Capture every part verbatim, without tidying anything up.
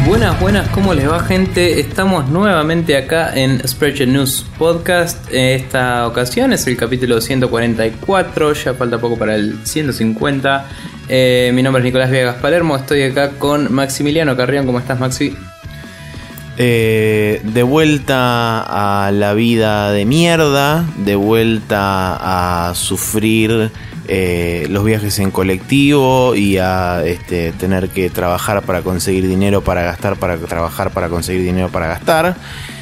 Buenas, buenas, ¿cómo les va, gente? Estamos nuevamente acá en Spreadshirt News Podcast. Esta ocasión es el capítulo ciento cuarenta y cuatro, ya falta poco para el ciento cincuenta. Eh, mi nombre es Nicolás Viegas Palermo, estoy acá con Maximiliano Carrión. ¿Cómo estás, Maxi? Eh, de vuelta a la vida de mierda, de vuelta a sufrir eh, los viajes en colectivo y a este, tener que trabajar para conseguir dinero para gastar, para trabajar para conseguir dinero para gastar.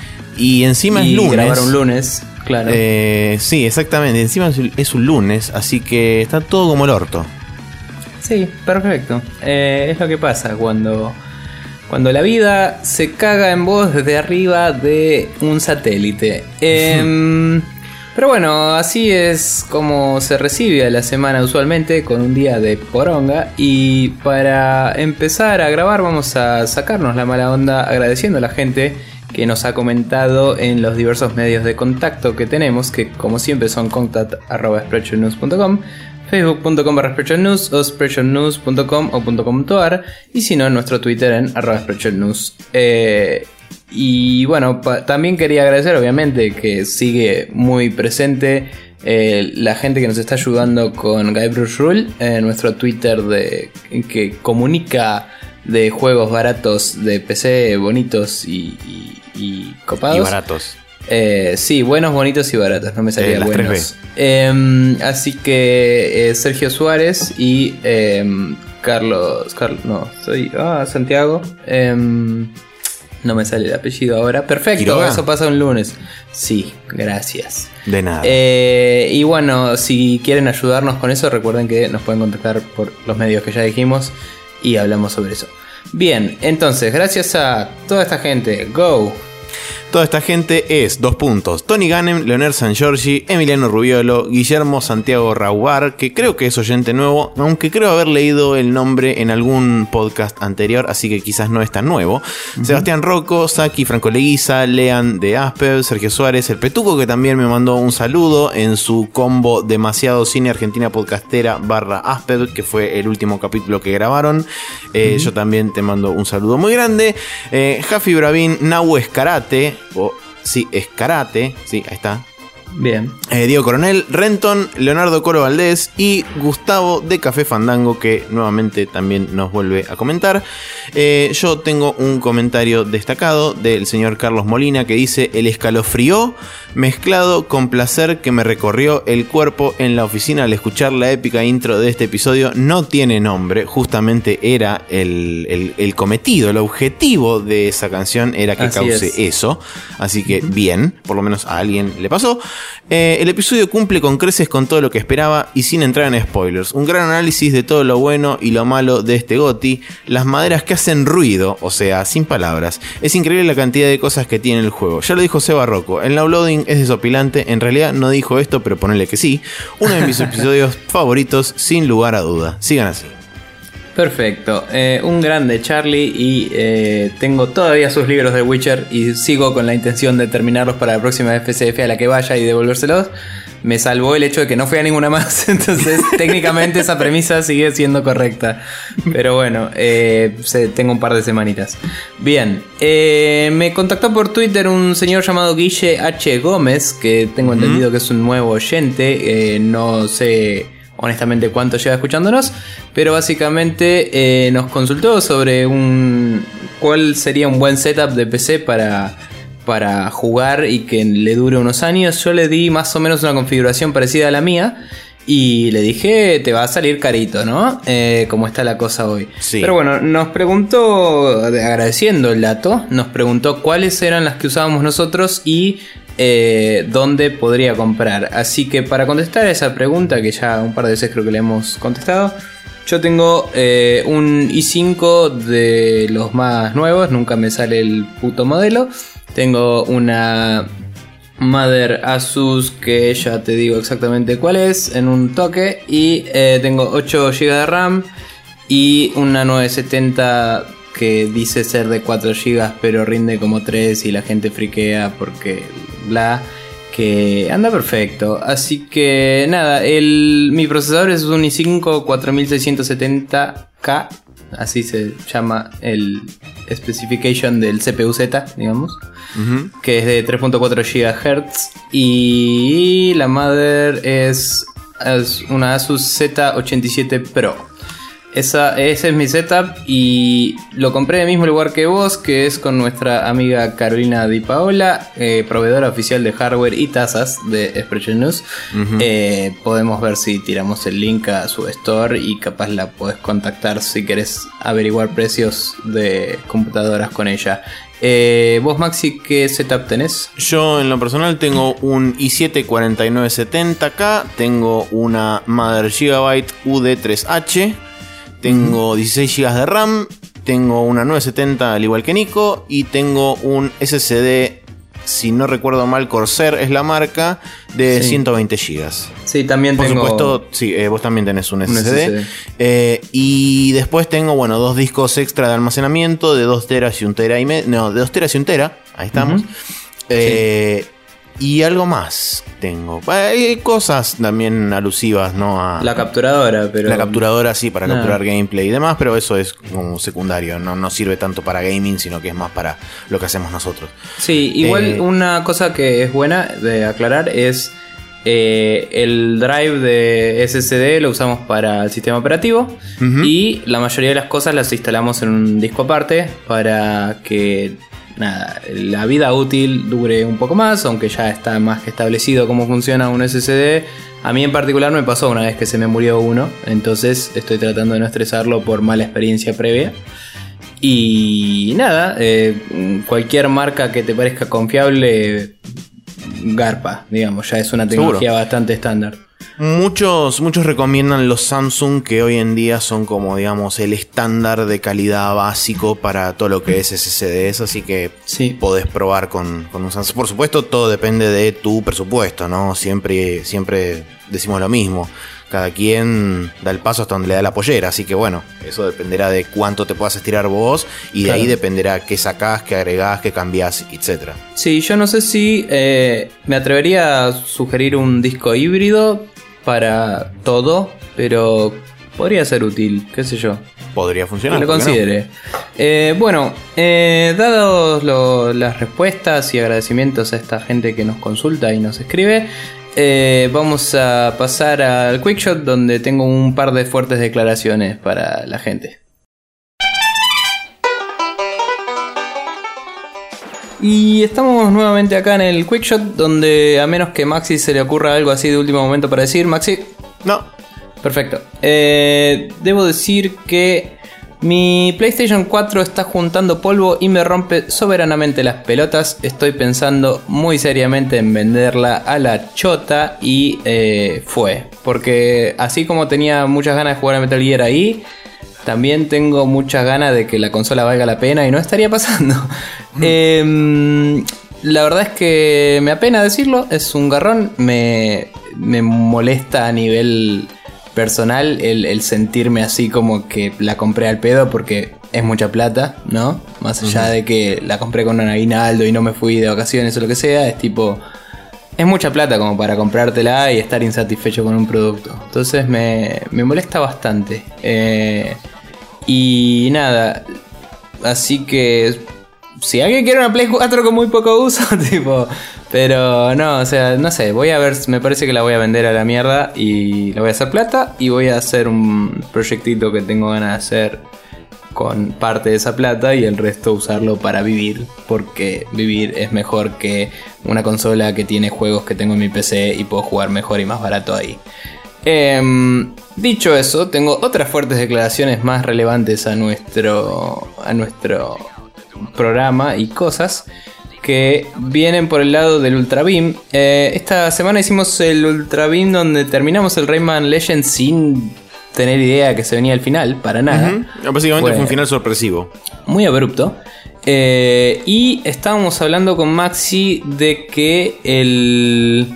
Y encima y es lunes. grabar un lunes, claro. Eh, sí, exactamente. Encima es un lunes, así que está todo como el orto. Sí, perfecto. Eh, es lo que pasa cuando... Cuando la vida se caga en vos desde arriba de un satélite. Eh, pero bueno, así es como se recibe a la semana usualmente, con un día de poronga. Y para empezar a grabar vamos a sacarnos la mala onda agradeciendo a la gente que nos ha comentado en los diversos medios de contacto que tenemos, que como siempre son contact arroba spreadshirt news punto com, facebook punto com barra spreadshirt news o spreadshirt news punto com o .com.ar, y si no en nuestro Twitter en arroba spreadshirt news. Eh, y bueno, pa- también quería agradecer obviamente que sigue muy presente eh, la gente que nos está ayudando con Guybrush Rule, eh, nuestro Twitter de, que comunica de juegos baratos de P C, bonitos y, y, y copados. Y baratos. Eh, sí, buenos, bonitos y baratos, no me salía Eh, las buenos. tres Eh, así que eh, Sergio Suárez y eh, Carlos, Carlos, no, soy ah, Santiago. Eh, no me sale el apellido ahora. Perfecto, ¿Quiroga? eso pasa un lunes. Sí, gracias. De nada. Eh, y bueno, si quieren ayudarnos con eso, recuerden que nos pueden contactar por los medios que ya dijimos y hablamos sobre eso. Bien, entonces, gracias a toda esta gente, go. Toda esta gente es, dos puntos, Tony Ganem, Leonel San Giorgi, Emiliano Rubiolo, Guillermo Santiago Raubar, que creo que es oyente nuevo, aunque creo haber leído el nombre en algún podcast anterior, así que quizás no es tan nuevo. Uh-huh. Sebastián Rocco, Saki, Franco Leguiza, Lean de Aspev, Sergio Suárez, el Petuco, que también me mandó un saludo en su combo Demasiado Cine Argentina Podcastera barra Aspev, que fue el último capítulo que grabaron. Eh, uh-huh. Yo también te mando un saludo muy grande. Eh, Jafi Bravín, Nahue Escarate, o sí, Escarate, sí, ahí está. Bien. Eh, Diego Coronel, Renton, Leonardo Coro Valdés y Gustavo de Café Fandango, que nuevamente también nos vuelve a comentar. Eh, yo tengo un comentario destacado del señor Carlos Molina que dice: el escalofrío mezclado con placer que me recorrió el cuerpo en la oficina al escuchar la épica intro de este episodio no tiene nombre. Justamente era el, el, el cometido, el objetivo de esa canción era que Así cause es. eso. Así que bien, por lo menos a alguien le pasó. Eh, el episodio cumple con creces con todo lo que esperaba y sin entrar en spoilers. Un gran análisis de todo lo bueno y lo malo de este GOTY. Las maderas que hacen ruido, o sea, sin palabras. Es increíble la cantidad de cosas que tiene el juego. Ya lo dijo Seba Rocco, el downloading es desopilante. En realidad no dijo esto, pero ponele que sí. Uno de mis episodios favoritos, sin lugar a duda. Sigan así. Perfecto, eh, un grande Charlie, y eh, tengo todavía sus libros de Witcher y sigo con la intención de terminarlos para la próxima F C F a la que vaya y devolvérselos. Me salvó el hecho de que no fui a ninguna más, entonces técnicamente esa premisa sigue siendo correcta. Pero bueno, eh, se, tengo un par de semanitas. Bien, eh, me contactó por Twitter un señor llamado Guille H. Gómez, que tengo entendido que es un nuevo oyente, eh, no sé honestamente cuánto lleva escuchándonos, pero básicamente eh, nos consultó sobre un cuál sería un buen setup de P C para, para jugar y que le dure unos años. Yo le di más o menos una configuración parecida a la mía y le dije, te va a salir carito, ¿no? Eh, como está la cosa hoy. Sí. Pero bueno, nos preguntó, agradeciendo el dato, nos preguntó cuáles eran las que usábamos nosotros y Eh, dónde podría comprar. Así que para contestar a esa pregunta, que ya un par de veces creo que le hemos contestado, yo tengo eh, un i cinco de los más nuevos, nunca me sale el puto modelo. Tengo una Mother Asus que ya te digo exactamente cuál es en un toque, y eh, tengo ocho gigas de RAM y una novecientos setenta que dice ser de cuatro gigas pero rinde como tres y la gente friquea porque bla, que anda perfecto. Así que nada, el, mi procesador es un i cinco cuatro mil seiscientos setenta K así se llama el specification del C P U Z, digamos, uh-huh. que es de tres punto cuatro gigahertz, y la mother es, es una Asus Z ochenta y siete Pro. Esa, ese es mi setup y lo compré en el mismo lugar que vos, que es con nuestra amiga Carolina Di Paola, eh, proveedora oficial de hardware y tazas de Expression News. Uh-huh. Eh, podemos ver si tiramos el link a su store y capaz la podés contactar si querés averiguar precios de computadoras con ella. Eh, vos, Maxi, ¿qué setup tenés? Yo en lo personal tengo un i siete cuarenta y nueve setenta K, tengo una Mother Gigabyte U D tres H, tengo dieciséis gigas de RAM, tengo una nueve setenta al igual que Nico y tengo un S S D, si no recuerdo mal, Corsair es la marca, de sí. ciento veinte gigas. Sí, también Por tengo... Por supuesto, sí, eh, vos también tenés un, un S S D. S S D. Eh, y después tengo, bueno, dos discos extra de almacenamiento de dos teras y un tera y medio. No, de dos teras y un tera. Ahí estamos. Uh-huh. Eh, sí. Y algo más tengo. Hay cosas también alusivas, ¿no? A la capturadora, pero... La capturadora, sí, para no. capturar gameplay y demás, pero eso es como secundario. No, no sirve tanto para gaming, sino que es más para lo que hacemos nosotros. Sí, igual eh, una cosa que es buena de aclarar es... Eh, el drive de S S D lo usamos para el sistema operativo, uh-huh. y la mayoría de las cosas las instalamos en un disco aparte para que... Nada, la vida útil dure un poco más, aunque ya está más que establecido cómo funciona un S S D. A mí en particular me pasó una vez que se me murió uno, entonces estoy tratando de no estresarlo por mala experiencia previa. Y nada, eh, cualquier marca que te parezca confiable, garpa, digamos, ya es una tecnología ¿Seguro? bastante estándar. Muchos, muchos recomiendan los Samsung, que hoy en día son como, digamos, el estándar de calidad básico para todo lo que es S S Ds, así que sí. podés probar con, con un Samsung. Por supuesto, todo depende de tu presupuesto, ¿no? Siempre, siempre decimos lo mismo. Cada quien da el paso hasta donde le da la pollera, así que bueno, eso dependerá de cuánto te puedas estirar vos y de claro. ahí dependerá qué sacás, qué agregás, qué cambiás, etcétera. Sí, yo no sé si eh, me atrevería a sugerir un disco híbrido para todo, pero podría ser útil, qué sé yo. Podría funcionar. Que lo considere. No? Eh, bueno, eh, dados lo, las respuestas y agradecimientos a esta gente que nos consulta y nos escribe, eh, vamos a pasar al Quickshot, donde tengo un par de fuertes declaraciones para la gente. Y estamos nuevamente acá en el Quickshot, donde a menos que Maxi se le ocurra algo así de último momento para decir, Maxi. No. Perfecto. Eh, debo decir que mi PlayStation cuatro está juntando polvo y me rompe soberanamente las pelotas. Estoy pensando muy seriamente en venderla a la chota y eh, fue. Porque así como tenía muchas ganas de jugar a Metal Gear ahí, también tengo muchas ganas de que la consola valga la pena y no estaría pasando. Mm. eh, la verdad es que me apena decirlo, es un garrón. Me, me molesta a nivel personal el, el sentirme así como que la compré al pedo, porque es mucha plata, ¿no? Más allá uh-huh. de que la compré con un aguinaldo y no me fui de vacaciones o lo que sea, es tipo... Es mucha plata como para comprártela y estar insatisfecho con un producto. Entonces me, me molesta bastante. Eh, y nada. Así que si alguien quiere una Play cuatro con muy poco uso, tipo... Pero no, o sea, no sé. Voy a ver, me parece que la voy a vender a la mierda y la voy a hacer plata. Y voy a hacer un proyectito que tengo ganas de hacer con parte de esa plata y el resto usarlo para vivir, porque vivir es mejor que una consola que tiene juegos que tengo en mi P C y puedo jugar mejor y más barato ahí. Eh, dicho eso, tengo otras fuertes declaraciones más relevantes a nuestro, a nuestro programa y cosas que vienen por el lado del Ultra Beam. Eh, esta semana hicimos el Ultra Beam donde terminamos el Rayman Legends sin tener idea que se venía al final, para nada. Uh-huh. Básicamente fue, fue un final sorpresivo. Muy abrupto. Eh, y estábamos hablando con Maxi de que el...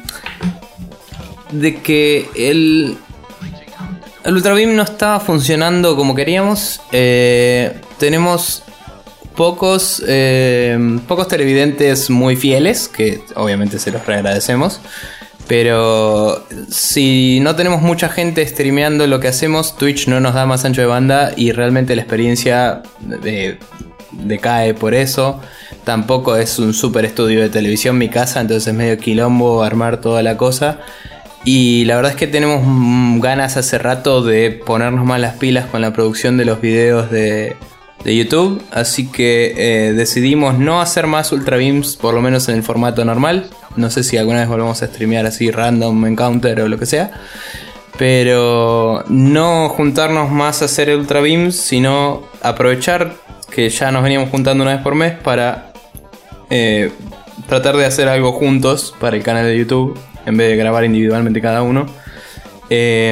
De que el... El Ultra Beam no estaba funcionando como queríamos. Eh, tenemos pocos, eh, pocos televidentes muy fieles, que obviamente se los reagradecemos. Pero si no tenemos mucha gente streameando lo que hacemos, Twitch no nos da más ancho de banda y realmente la experiencia de, decae por eso. Tampoco es un super estudio de televisión mi casa, entonces es medio quilombo armar toda la cosa. Y la verdad es que tenemos ganas hace rato de ponernos más las pilas con la producción de los videos de, de YouTube. Así que eh, decidimos no hacer más Ultra Beams, por lo menos en el formato normal. No sé si alguna vez volvemos a streamear así random encounter o lo que sea. Pero no juntarnos más a hacer Ultra Beams, sino aprovechar que ya nos veníamos juntando una vez por mes para eh, tratar de hacer algo juntos para el canal de YouTube, en vez de grabar individualmente cada uno. Eh,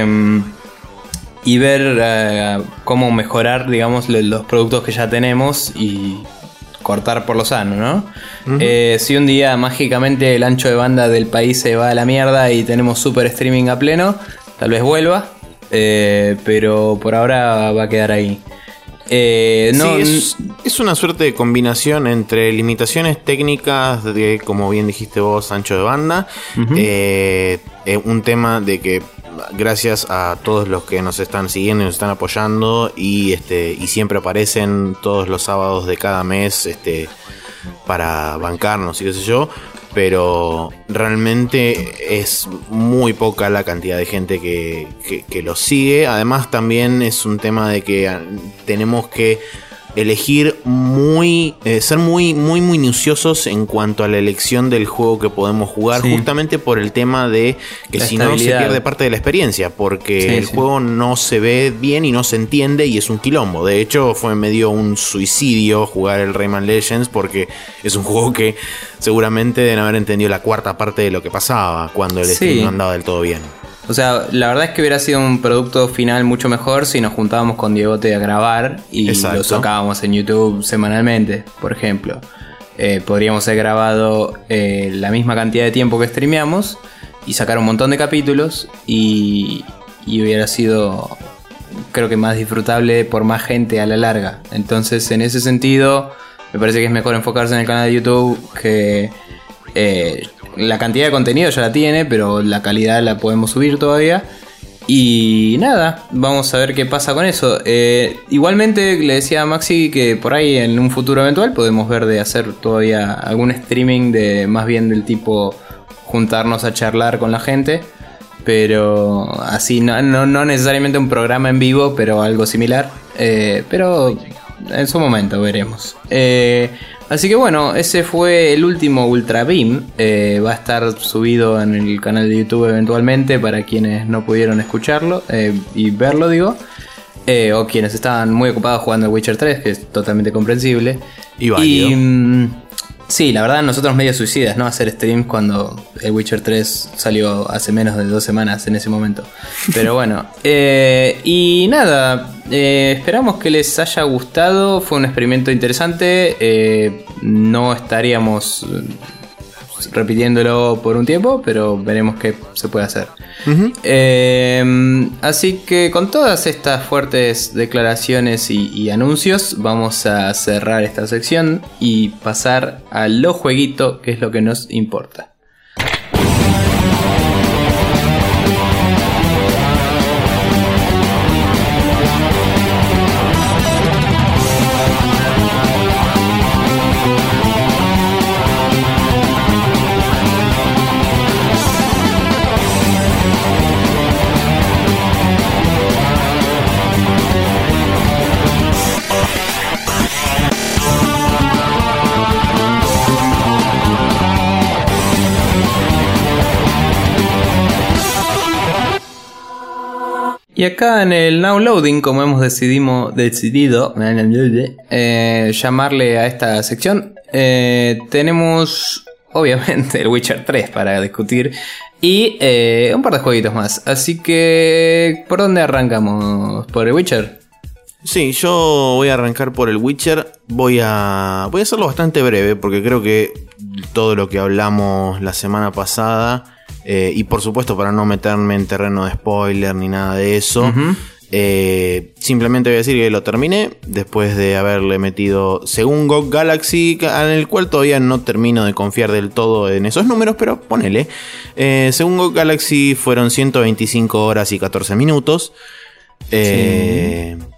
y ver eh, cómo mejorar, digamos, los productos que ya tenemos y cortar por lo sano, ¿no? Uh-huh. Eh, si un día mágicamente el ancho de banda del país se va a la mierda y tenemos super streaming a pleno, tal vez vuelva, eh, pero por ahora va a quedar ahí. Eh, no, sí, es, es una suerte de combinación entre limitaciones técnicas de, como bien dijiste vos, ancho de banda, uh-huh. eh, eh, un tema de que gracias a todos los que nos están siguiendo y nos están apoyando y este y siempre aparecen todos los sábados de cada mes este para bancarnos y qué sé yo, pero realmente es muy poca la cantidad de gente que, que, que los sigue. Además también es un tema de que tenemos que elegir muy, eh, ser muy, muy minuciosos en cuanto a la elección del juego que podemos jugar, sí. justamente por el tema de que la si no se pierde parte de la experiencia, porque sí, el sí. juego no se ve bien y no se entiende y es un quilombo. De hecho fue medio un suicidio jugar el Rayman Legends, porque es un juego que seguramente deben haber entendido la cuarta parte de lo que pasaba cuando el sí. stream no andaba del todo bien. O sea, la verdad es que hubiera sido un producto final mucho mejor si nos juntábamos con Diegote a grabar y Exacto. lo sacábamos en YouTube semanalmente, por ejemplo. Eh, podríamos haber grabado eh, la misma cantidad de tiempo que streameamos y sacar un montón de capítulos y, y hubiera sido, creo que, más disfrutable por más gente a la larga. Entonces, en ese sentido, me parece que es mejor enfocarse en el canal de YouTube, que... Eh, la cantidad de contenido ya la tiene, pero la calidad la podemos subir todavía. Y nada, vamos a ver qué pasa con eso. Eh, igualmente le decía a Maxi que por ahí en un futuro eventual podemos ver de hacer todavía algún streaming de más bien del tipo juntarnos a charlar con la gente, pero así no, no, no necesariamente un programa en vivo, pero algo similar. Eh, pero en su momento veremos. Eh, Así que bueno, ese fue el último Ultra Beam. Eh, va a estar subido en el canal de YouTube eventualmente para quienes no pudieron escucharlo eh, y verlo, digo. Eh, o quienes estaban muy ocupados jugando el Witcher tres, que es totalmente comprensible. Y válido. Y, mm, sí, la verdad, nosotros medio suicidas, ¿no? Hacer streams cuando el Witcher tres salió hace menos de dos semanas en ese momento. Pero bueno, eh, y nada, eh, esperamos que les haya gustado. Fue un experimento interesante. Eh, no estaríamos repitiéndolo por un tiempo, pero veremos qué se puede hacer. Uh-huh. Eh, así que con todas estas fuertes declaraciones y, y anuncios, vamos a cerrar esta sección y pasar a lo jueguito, que es lo que nos importa. Y acá en el Now Loading, como hemos decidimo, decidido eh, llamarle a esta sección, eh, tenemos obviamente el Witcher tres para discutir y eh, un par de jueguitos más. Así que, ¿por dónde arrancamos? ¿Por el Witcher? Sí, yo voy a arrancar por el Witcher. Voy a, voy a hacerlo bastante breve porque creo que todo lo que hablamos la semana pasada... Eh, y por supuesto, para no meterme en terreno de spoiler ni nada de eso, uh-huh. Eh, simplemente voy a decir que lo terminé después de haberle metido, según G O G Galaxy, en el cual todavía no termino de confiar del todo en esos números, pero ponele. Eh, según G O G Galaxy fueron ciento veinticinco horas y catorce minutos. Eh, sí.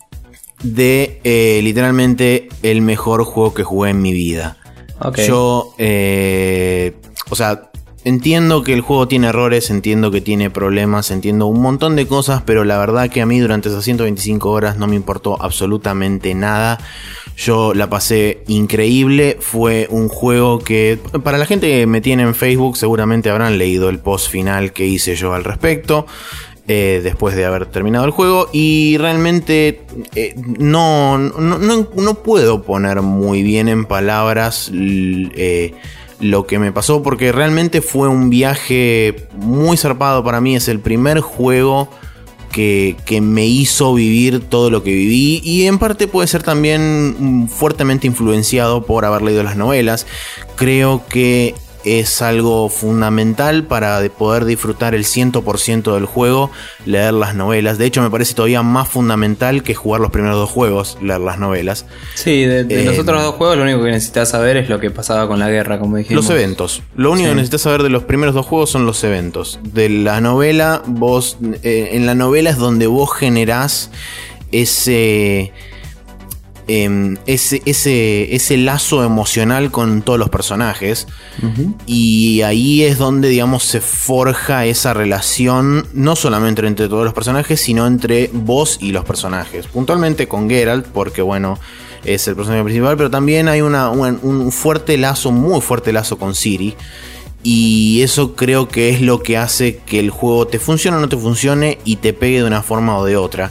De eh, literalmente el mejor juego que jugué en mi vida. Okay. Yo, eh, o sea, entiendo que el juego tiene errores, entiendo que tiene problemas, entiendo un montón de cosas, pero la verdad que a mí durante esas ciento veinticinco horas no me importó absolutamente nada. Yo la pasé increíble, fue un juego que, para la gente que me tiene en Facebook, seguramente habrán leído el post final que hice yo al respecto. Eh, después de haber terminado el juego, y realmente eh, no, no, no, no puedo poner muy bien en palabras eh, lo que me pasó, porque realmente fue un viaje muy zarpado para mí. Es el primer juego que, que me hizo vivir todo lo que viví, y en parte puede ser también fuertemente influenciado por haber leído las novelas. Creo que es algo fundamental para poder disfrutar el cien por ciento del juego, leer las novelas. De hecho, me parece todavía más fundamental que jugar los primeros dos juegos, leer las novelas. Sí, de, de eh, los otros dos juegos lo único que necesitas saber es lo que pasaba con la guerra, como dijimos. Los eventos. Lo único sí. que necesitas saber de los primeros dos juegos son los eventos. De la novela, vos eh, en la novela es donde vos generás ese... Eh, ese, ese, ese lazo emocional con todos los personajes. Uh-huh. Y ahí es donde, digamos, se forja esa relación, no solamente entre todos los personajes, sino entre vos y los personajes. Puntualmente con Geralt, porque bueno, es el personaje principal, pero también hay una, un, un fuerte lazo, muy fuerte lazo con Ciri. Y eso creo que es lo que hace que el juego te funcione o no te funcione y te pegue de una forma o de otra.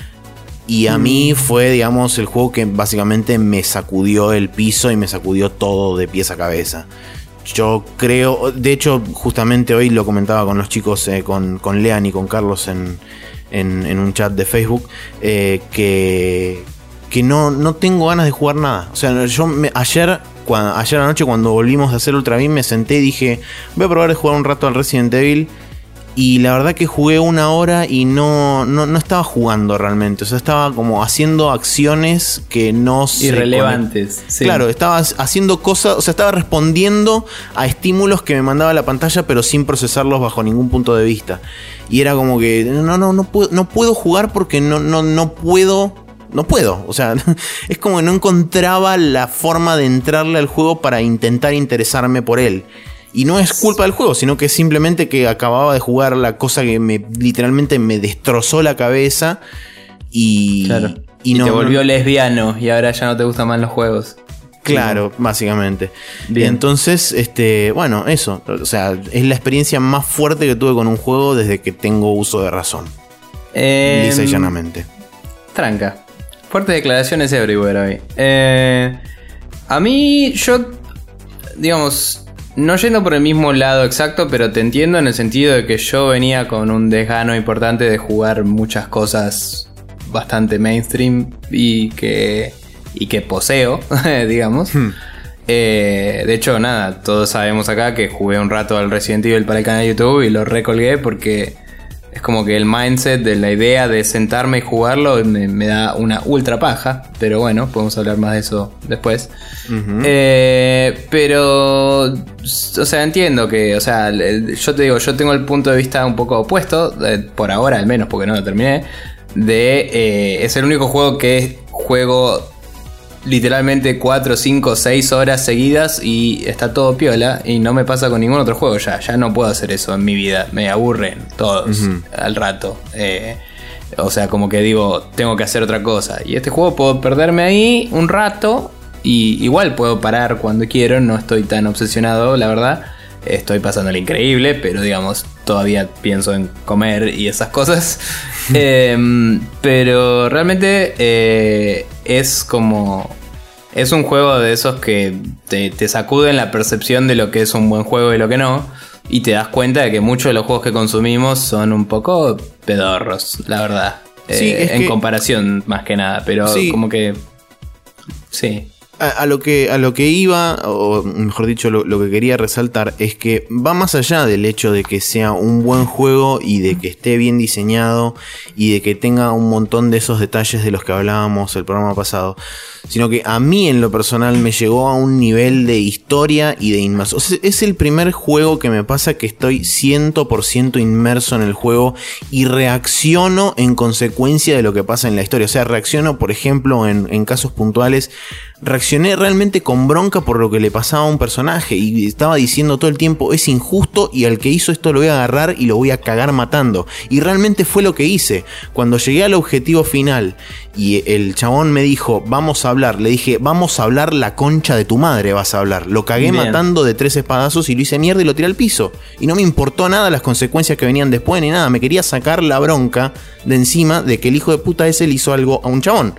Y a mí fue, digamos, el juego que básicamente me sacudió el piso y me sacudió todo de pies a cabeza. Yo creo, de hecho, justamente hoy lo comentaba con los chicos, eh, con, con Lean y con Carlos en, en, en un chat de Facebook, eh, que, que no, no tengo ganas de jugar nada. O sea, yo me, ayer, cuando, ayer anoche cuando volvimos a hacer Ultra Beam me senté y dije, voy a probar de jugar un rato al Resident Evil. Y la verdad que jugué una hora y no, no, no estaba jugando realmente. O sea, estaba como haciendo acciones que no se... Irrelevantes. Sí. Claro, estaba haciendo cosas... O sea, estaba respondiendo a estímulos que me mandaba la pantalla, pero sin procesarlos bajo ningún punto de vista. Y era como que... No, no, no puedo, no puedo jugar porque no, no, no puedo... No puedo. O sea, es como que no encontraba la forma de entrarle al juego para intentar interesarme por él. Y no es culpa del juego, sino que es simplemente que acababa de jugar la cosa que me literalmente me destrozó la cabeza. Y, claro. y, y no, te volvió no, lesbiano y ahora ya no te gustan más los juegos. Claro, sí. Básicamente. Bien. Entonces, este, bueno, eso. O sea, es la experiencia más fuerte que tuve con un juego desde que tengo uso de razón. Eh, Lisa y llanamente. Tranca. Fuertes declaraciones everywhere hoy. Eh, a mí, yo, digamos... No yendo por el mismo lado exacto, pero te entiendo en el sentido de que yo venía con un desgano importante de jugar muchas cosas bastante mainstream y que, y que poseo, digamos. Hmm. Eh, de hecho, nada, todos sabemos acá que jugué un rato al Resident Evil para el canal de YouTube y lo recolgué porque es como que el mindset de la idea de sentarme y jugarlo me, me da una ultra paja. Pero bueno, podemos hablar más de eso después. Uh-huh. Eh, pero, o sea, entiendo que, o sea, yo te digo, yo tengo el punto de vista un poco opuesto, eh, por ahora al menos, porque no lo terminé. De, eh, es el único juego que juego literalmente cuatro, cinco, seis horas seguidas y está todo piola. Y no me pasa con ningún otro juego ya. Ya no puedo hacer eso en mi vida. Me aburren todos uh-huh. al rato. Eh, o sea, como que digo, tengo que hacer otra cosa. Y este juego puedo perderme ahí un rato. Y igual puedo parar cuando quiero. No estoy tan obsesionado, la verdad. Estoy pasándole increíble, pero digamos, todavía pienso en comer y esas cosas. eh, pero realmente eh, es como... Es un juego de esos que te, te sacuden la percepción de lo que es un buen juego y lo que no. Y te das cuenta de que muchos de los juegos que consumimos son un poco pedorros, la verdad. Sí, eh, es en que... comparación, más que nada. Pero sí. Como que... Sí. A, a lo que a lo que iba, o mejor dicho, lo, lo que quería resaltar es que va más allá del hecho de que sea un buen juego y de que esté bien diseñado y de que tenga un montón de esos detalles de los que hablábamos el programa pasado, sino que a mí en lo personal me llegó a un nivel de historia y de inmersión. O sea, es el primer juego que me pasa que estoy cien por ciento inmerso en el juego y reacciono en consecuencia de lo que pasa en la historia. O sea, reacciono, por ejemplo, en, en casos puntuales. Reaccioné realmente con bronca por lo que le pasaba a un personaje y estaba diciendo todo el tiempo: es injusto y al que hizo esto lo voy a agarrar y lo voy a cagar matando. Y realmente fue lo que hice. Cuando llegué al objetivo final y el chabón me dijo: vamos a hablar, le dije: vamos a hablar, la concha de tu madre vas a hablar. Lo cagué Bien. matando de tres espadazos y lo hice mierda y lo tiré al piso. Y no me importó nada las consecuencias que venían después ni nada. Me quería sacar la bronca de encima de que el hijo de puta ese le hizo algo a un chabón.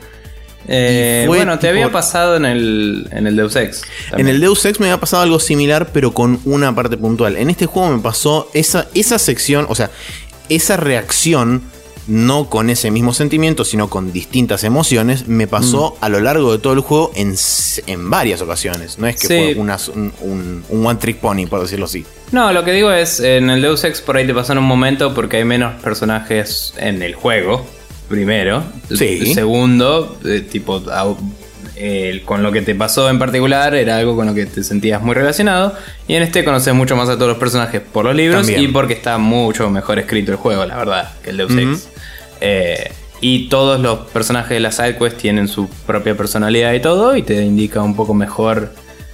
Eh, bueno, te tipo, había pasado en el, en el Deus Ex también. En el Deus Ex me había pasado algo similar, pero con una parte puntual. En este juego me pasó esa, esa sección, o sea, esa reacción, no con ese mismo sentimiento, sino con distintas emociones, me pasó mm. a lo largo de todo el juego en, en varias ocasiones. No es que sí. fue una, un, un, un one trick pony, por decirlo así. No, lo que digo es, en el Deus Ex por ahí te pasó en un momento porque hay menos personajes en el juego. Primero, sí. Segundo, eh, tipo, eh, con lo que te pasó en particular era algo con lo que te sentías muy relacionado. Y en este conoces mucho más a todos los personajes por los libros. También. Y porque está mucho mejor escrito el juego, la verdad, que el Deus Ex. Uh-huh. eh, y todos los personajes de la sidequest tienen su propia personalidad y todo, y te indica un poco mejor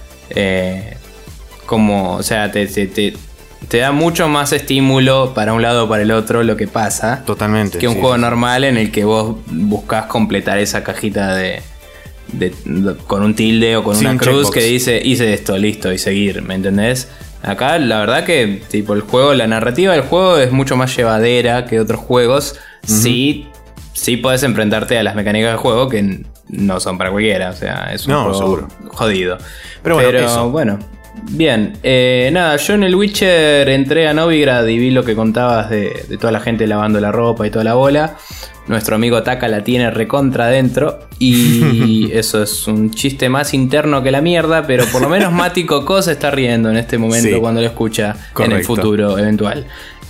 eh, cómo, o sea, te... te, te Te da mucho más estímulo para un lado o para el otro lo que pasa. Totalmente. Que un sí, juego sí. normal en el que vos buscás completar esa cajita de, de, de con un tilde o con sí, una cruz checkbox. Que dice hice esto, listo, y seguir, ¿me entendés? Acá la verdad que tipo el juego, la narrativa del juego es mucho más llevadera que otros juegos. Uh-huh. Sí, sí podés enfrentarte a las mecánicas del juego que no son para cualquiera. O sea, es un no, juego seguro. jodido. Pero bueno, Pero, eso. bueno. Bien, eh, nada, yo en el Witcher entré a Novigrad y vi lo que contabas de, de toda la gente lavando la ropa y toda la bola. Nuestro amigo Taka la tiene recontra adentro y eso es un chiste más interno que la mierda, pero por lo menos Mati Coco se está riendo en este momento sí, cuando lo escucha. Correcto. En el futuro eventual.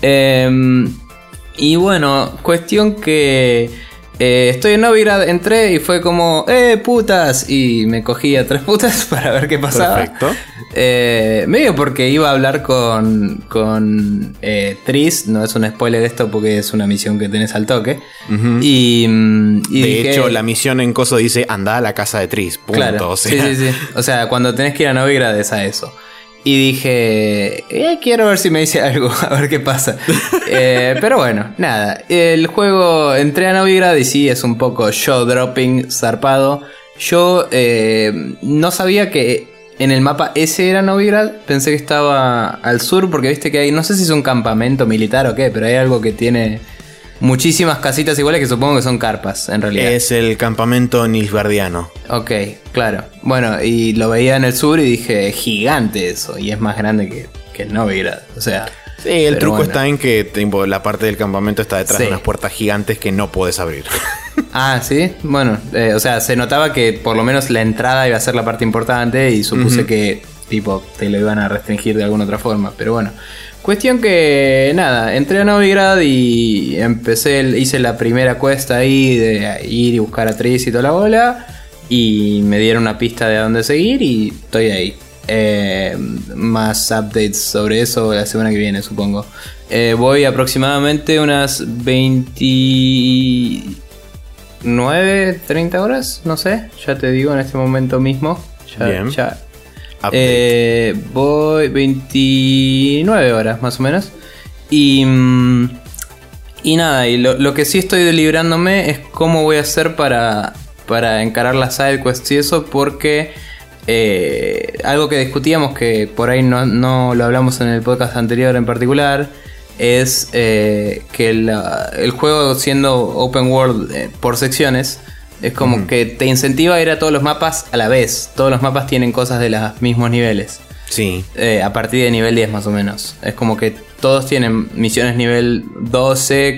Eh, y bueno, cuestión que... Eh, estoy en Novigrad, entré y fue como, ¡eh, putas! Y me cogí a tres putas para ver qué pasaba. Perfecto. Eh, medio porque iba a hablar con, con eh, Triss, no es un spoiler esto porque es una misión que tenés al toque. Uh-huh. Y, y de dije, hecho, la misión en Coso dice, anda a la casa de Triss, punto. Claro, o sea. sí, sí, sí. O sea, cuando tenés que ir a Novigrad es a eso. Y dije, eh, quiero ver si me dice algo, a ver qué pasa. eh, pero bueno, nada. El juego, entré a Novigrad y sí, es un poco show dropping, zarpado. Yo eh, no sabía que en el mapa ese era Novigrad. Pensé que estaba al sur porque viste que hay, no sé si es un campamento militar o qué, pero hay algo que tiene muchísimas casitas iguales que supongo que son carpas, en realidad. Es el campamento nilfgaardiano. Ok, claro. Bueno, y lo veía en el sur y dije, gigante eso. Y es más grande que, que Novigrad. O sea... Sí, el truco bueno. está en que tipo, la parte del campamento está detrás sí. de unas puertas gigantes que no puedes abrir. Ah, ¿sí? Bueno, eh, o sea, se notaba que por lo menos la entrada iba a ser la parte importante y supuse uh-huh. que tipo te lo iban a restringir de alguna otra forma. Pero bueno... Cuestión que, nada, entré a Novigrad y empecé, hice la primera cuesta ahí de ir y buscar a Triss y toda la bola. Y me dieron una pista de a dónde seguir y estoy ahí. Eh, más updates sobre eso la semana que viene, supongo. Eh, voy aproximadamente unas veintinueve, treinta horas, no sé, ya te digo en este momento mismo. Ya, Bien. ya. Eh, voy veintinueve horas más o menos. Y, y nada, y lo, lo que sí estoy deliberándome es cómo voy a hacer para, para encarar las sidequests y eso, porque eh, algo que discutíamos que por ahí no, no lo hablamos en el podcast anterior en particular es eh, que la, el juego siendo open world eh, por secciones es como uh-huh. que te incentiva a ir a todos los mapas a la vez. Todos los mapas tienen cosas de los mismos niveles. Sí. Eh, a partir de nivel diez más o menos. Es como que todos tienen misiones nivel doce,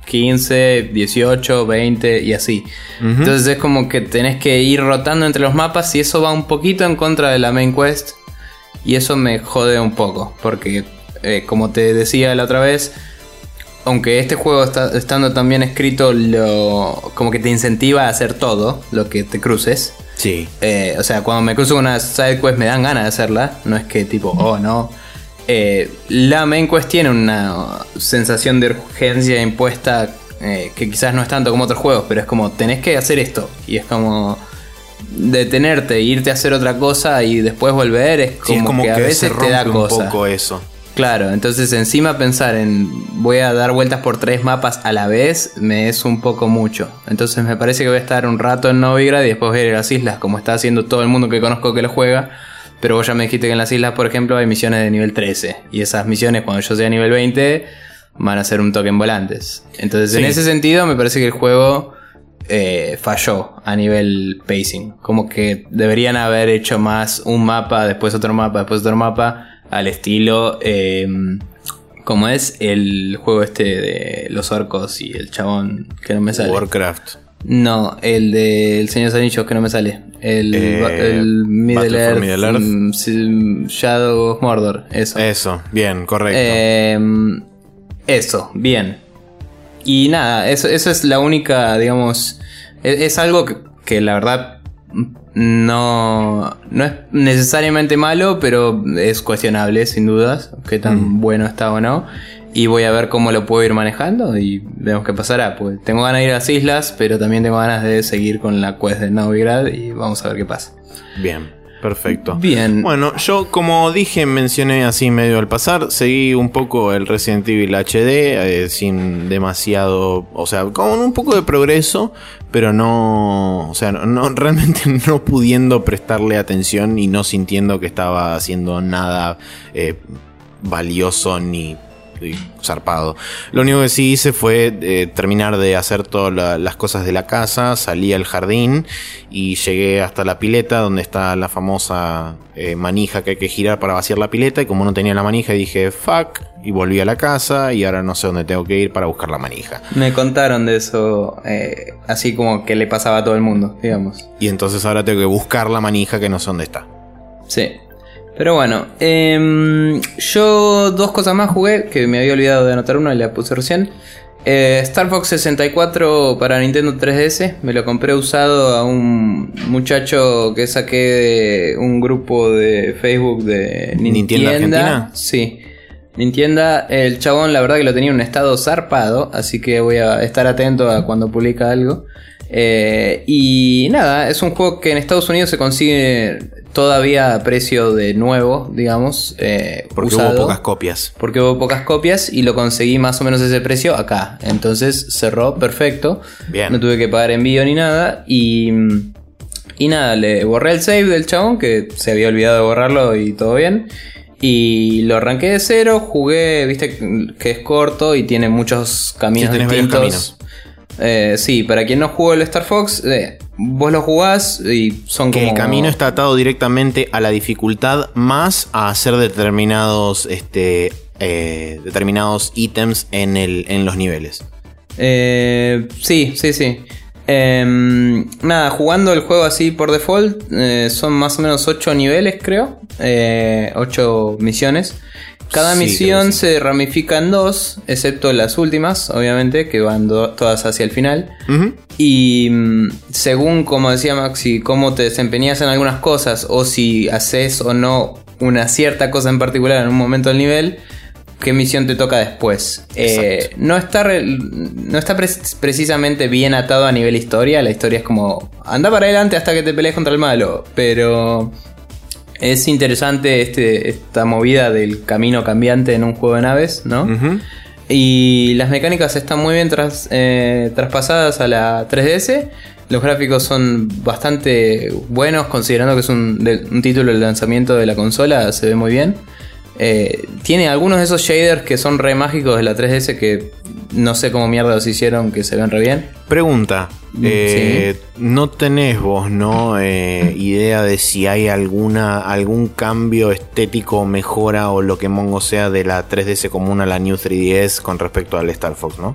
quince, dieciocho, veinte y así. Uh-huh. Entonces es como que tenés que ir rotando entre los mapas y eso va un poquito en contra de la main quest. Y eso me jode un poco, porque eh, como te decía la otra vez, aunque este juego está estando tan bien escrito, lo, como que te incentiva a hacer todo lo que te cruces. Sí. Eh, o sea, cuando me cruzo una side quest me dan ganas de hacerla. No es que tipo, oh no. Eh, la main quest tiene una sensación de urgencia impuesta eh, que quizás no es tanto como otros juegos, pero es como tenés que hacer esto. Y es como detenerte, irte a hacer otra cosa y después volver. Es como, sí, es como que, que a veces te da cosa. Un poco eso. Claro, entonces encima pensar en voy a dar vueltas por tres mapas a la vez me es un poco mucho. Entonces me parece que voy a estar un rato en Novigrad y después voy a ir a las islas, como está haciendo todo el mundo que conozco que lo juega. Pero vos ya me dijiste que en las islas, por ejemplo, hay misiones de nivel trece. Y esas misiones, cuando yo sea nivel veinte, van a ser un toque en volantes. Entonces sí. En ese sentido me parece que el juego eh, falló a nivel pacing. Como que deberían haber hecho más un mapa, después otro mapa, después otro mapa... Al estilo, eh, como es el juego este de los orcos y el chabón que no me sale. Warcraft. No, el de El Señor de los Anillos que no me sale. El, eh, el Middle Earth, Middle Earth. Um, Shadow of Mordor. Eso. Eso, bien, correcto. Eh, eso, bien. Y nada, eso, eso es la única, digamos. Es, es algo que, que la verdad. No, no es necesariamente malo, pero es cuestionable, sin dudas, qué tan mm. bueno está o no. Y voy a ver cómo lo puedo ir manejando y vemos qué pasará. Pues tengo ganas de ir a las islas, pero también tengo ganas de seguir con la quest de Novigrad y vamos a ver qué pasa. Bien, perfecto. Bien. Bueno, yo como dije, mencioné así medio al pasar, seguí un poco el Resident Evil H D, eh, sin demasiado, o sea, con un poco de progreso, pero no, o sea, no, no realmente no pudiendo prestarle atención y no sintiendo que estaba haciendo nada eh, valioso ni zarpado. Lo único que sí hice fue eh, terminar de hacer todas la, las cosas de la casa, salí al jardín y llegué hasta la pileta donde está la famosa eh, manija que hay que girar para vaciar la pileta, y como no tenía la manija dije fuck y volví a la casa y ahora no sé dónde tengo que ir para buscar la manija. Me contaron de eso, eh, así como que le pasaba a todo el mundo, digamos. Y entonces ahora tengo que buscar la manija que no sé dónde está. Sí. Pero bueno, eh, yo dos cosas más jugué, que me había olvidado de anotar una y la puse recién. eh, Star Fox sesenta y cuatro para Nintendo tres D S. Me lo compré usado a un muchacho que saqué de un grupo de Facebook de Nintendo Argentina. Sí, Nintendo. El chabón la verdad que lo tenía en un estado zarpado, así que voy a estar atento a cuando publica algo. Eh, y nada, es un juego que en Estados Unidos se consigue todavía a precio de nuevo, digamos, eh, porque usado, hubo pocas copias. Porque hubo pocas copias y lo conseguí más o menos ese precio acá. Entonces cerró perfecto. Bien. No tuve que pagar envío ni nada. Y, y nada, le borré el save del chabón, que se había olvidado de borrarlo y todo bien. Y lo arranqué de cero, jugué, viste que es corto y tiene muchos caminos sí, distintos. Eh, sí, para quien no jugó el Star Fox, eh, vos lo jugás y son que como... el camino está atado directamente a la dificultad más a hacer determinados este eh, determinados ítems en el en los niveles. Eh, sí, sí, sí. Eh, nada, jugando el juego así por default, eh, son más o menos ocho niveles, creo. Eh, ocho misiones. Cada sí, misión sí. se ramifica en dos, excepto las últimas, obviamente, que van do- todas hacia el final. Uh-huh. Y mm, según, como decía Maxi, cómo te desempeñas en algunas cosas, o si haces o no una cierta cosa en particular en un momento del nivel, qué misión te toca después. Eh, no está, re- no está pre- precisamente bien atado a nivel historia. La historia es como, anda para adelante hasta que te pelees contra el malo, pero... Es interesante este, esta movida del camino cambiante en un juego de naves, ¿no? Uh-huh. Y las mecánicas están muy bien tras, eh, traspasadas a la tres D S. Los gráficos son bastante buenos, considerando que es un, de, un título de lanzamiento de la consola, se ve muy bien. Eh, tiene algunos de esos shaders que son re mágicos de la tres D S que no sé cómo mierda los hicieron, que se ven re bien. Pregunta, eh, sí. ¿No tenés vos, no, eh, idea de si hay alguna algún cambio estético o mejora o lo que mongo sea de la tres D S común a la New tres D S con respecto al Star Fox, no?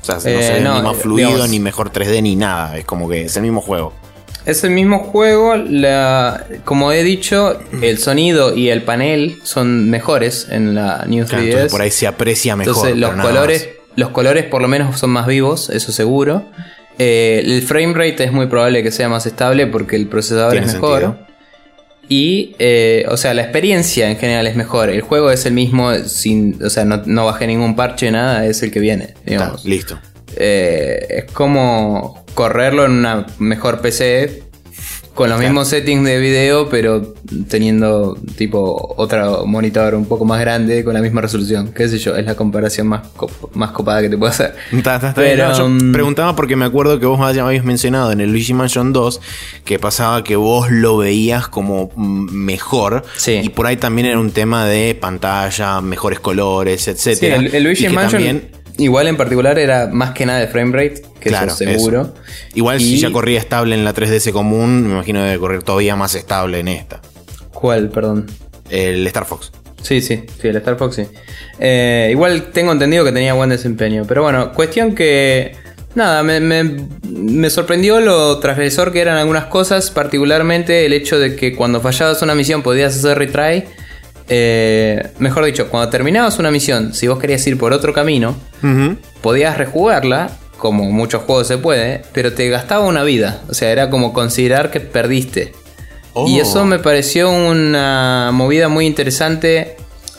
O sea, no Eh, se ve no, ni más fluido, digamos- ni mejor tres D, ni nada. Es como que es el mismo juego. Es el mismo juego, la, como he dicho, el sonido y el panel son mejores en la New Claro, tres D S. entonces por ahí se aprecia mejor. Entonces los pero nada colores, más. los colores por lo menos son más vivos, eso seguro. Eh, el frame rate es muy probable que sea más estable porque el procesador Tiene es mejor. sentido. Y, eh, o sea, la experiencia en general es mejor. El juego es el mismo, sin, o sea, no, no bajé ningún parche, nada, es el que viene, digamos. Está, listo. Eh, es como correrlo en una mejor P C con los Claro. mismos settings de video, pero teniendo tipo otro monitor un poco más grande con la misma resolución. Qué sé yo, es la comparación más, cop- más copada que te puedo hacer. Está, está, está Pero, bien. No, yo um, preguntaba porque me acuerdo que vos habías mencionado en el Luigi Mansion dos que pasaba que vos lo veías como mm, mejor. Sí. Y por ahí también era un tema de pantalla, mejores colores, Sí, etcétera. el, el Luigi Y que Mansion también- igual en particular era más que nada de frame rate, que Claro, eso seguro. Igual Y- si ya corría estable en la tres D S común, me imagino que debe correr todavía más estable en esta. ¿Cuál, perdón? El Star Fox. Sí, sí, sí, el Star Fox sí. Eh, igual tengo entendido que tenía buen desempeño. Pero bueno, cuestión que... Nada, me, me, me sorprendió lo transgresor que eran algunas cosas. Particularmente el hecho de que cuando fallabas una misión podías hacer retry. Eh, mejor dicho, cuando terminabas una misión, si vos querías ir por otro camino, Ujú. podías rejugarla, como muchos juegos se puede, pero te gastaba una vida. O sea, era como considerar que perdiste. Oh. Y eso me pareció una movida muy interesante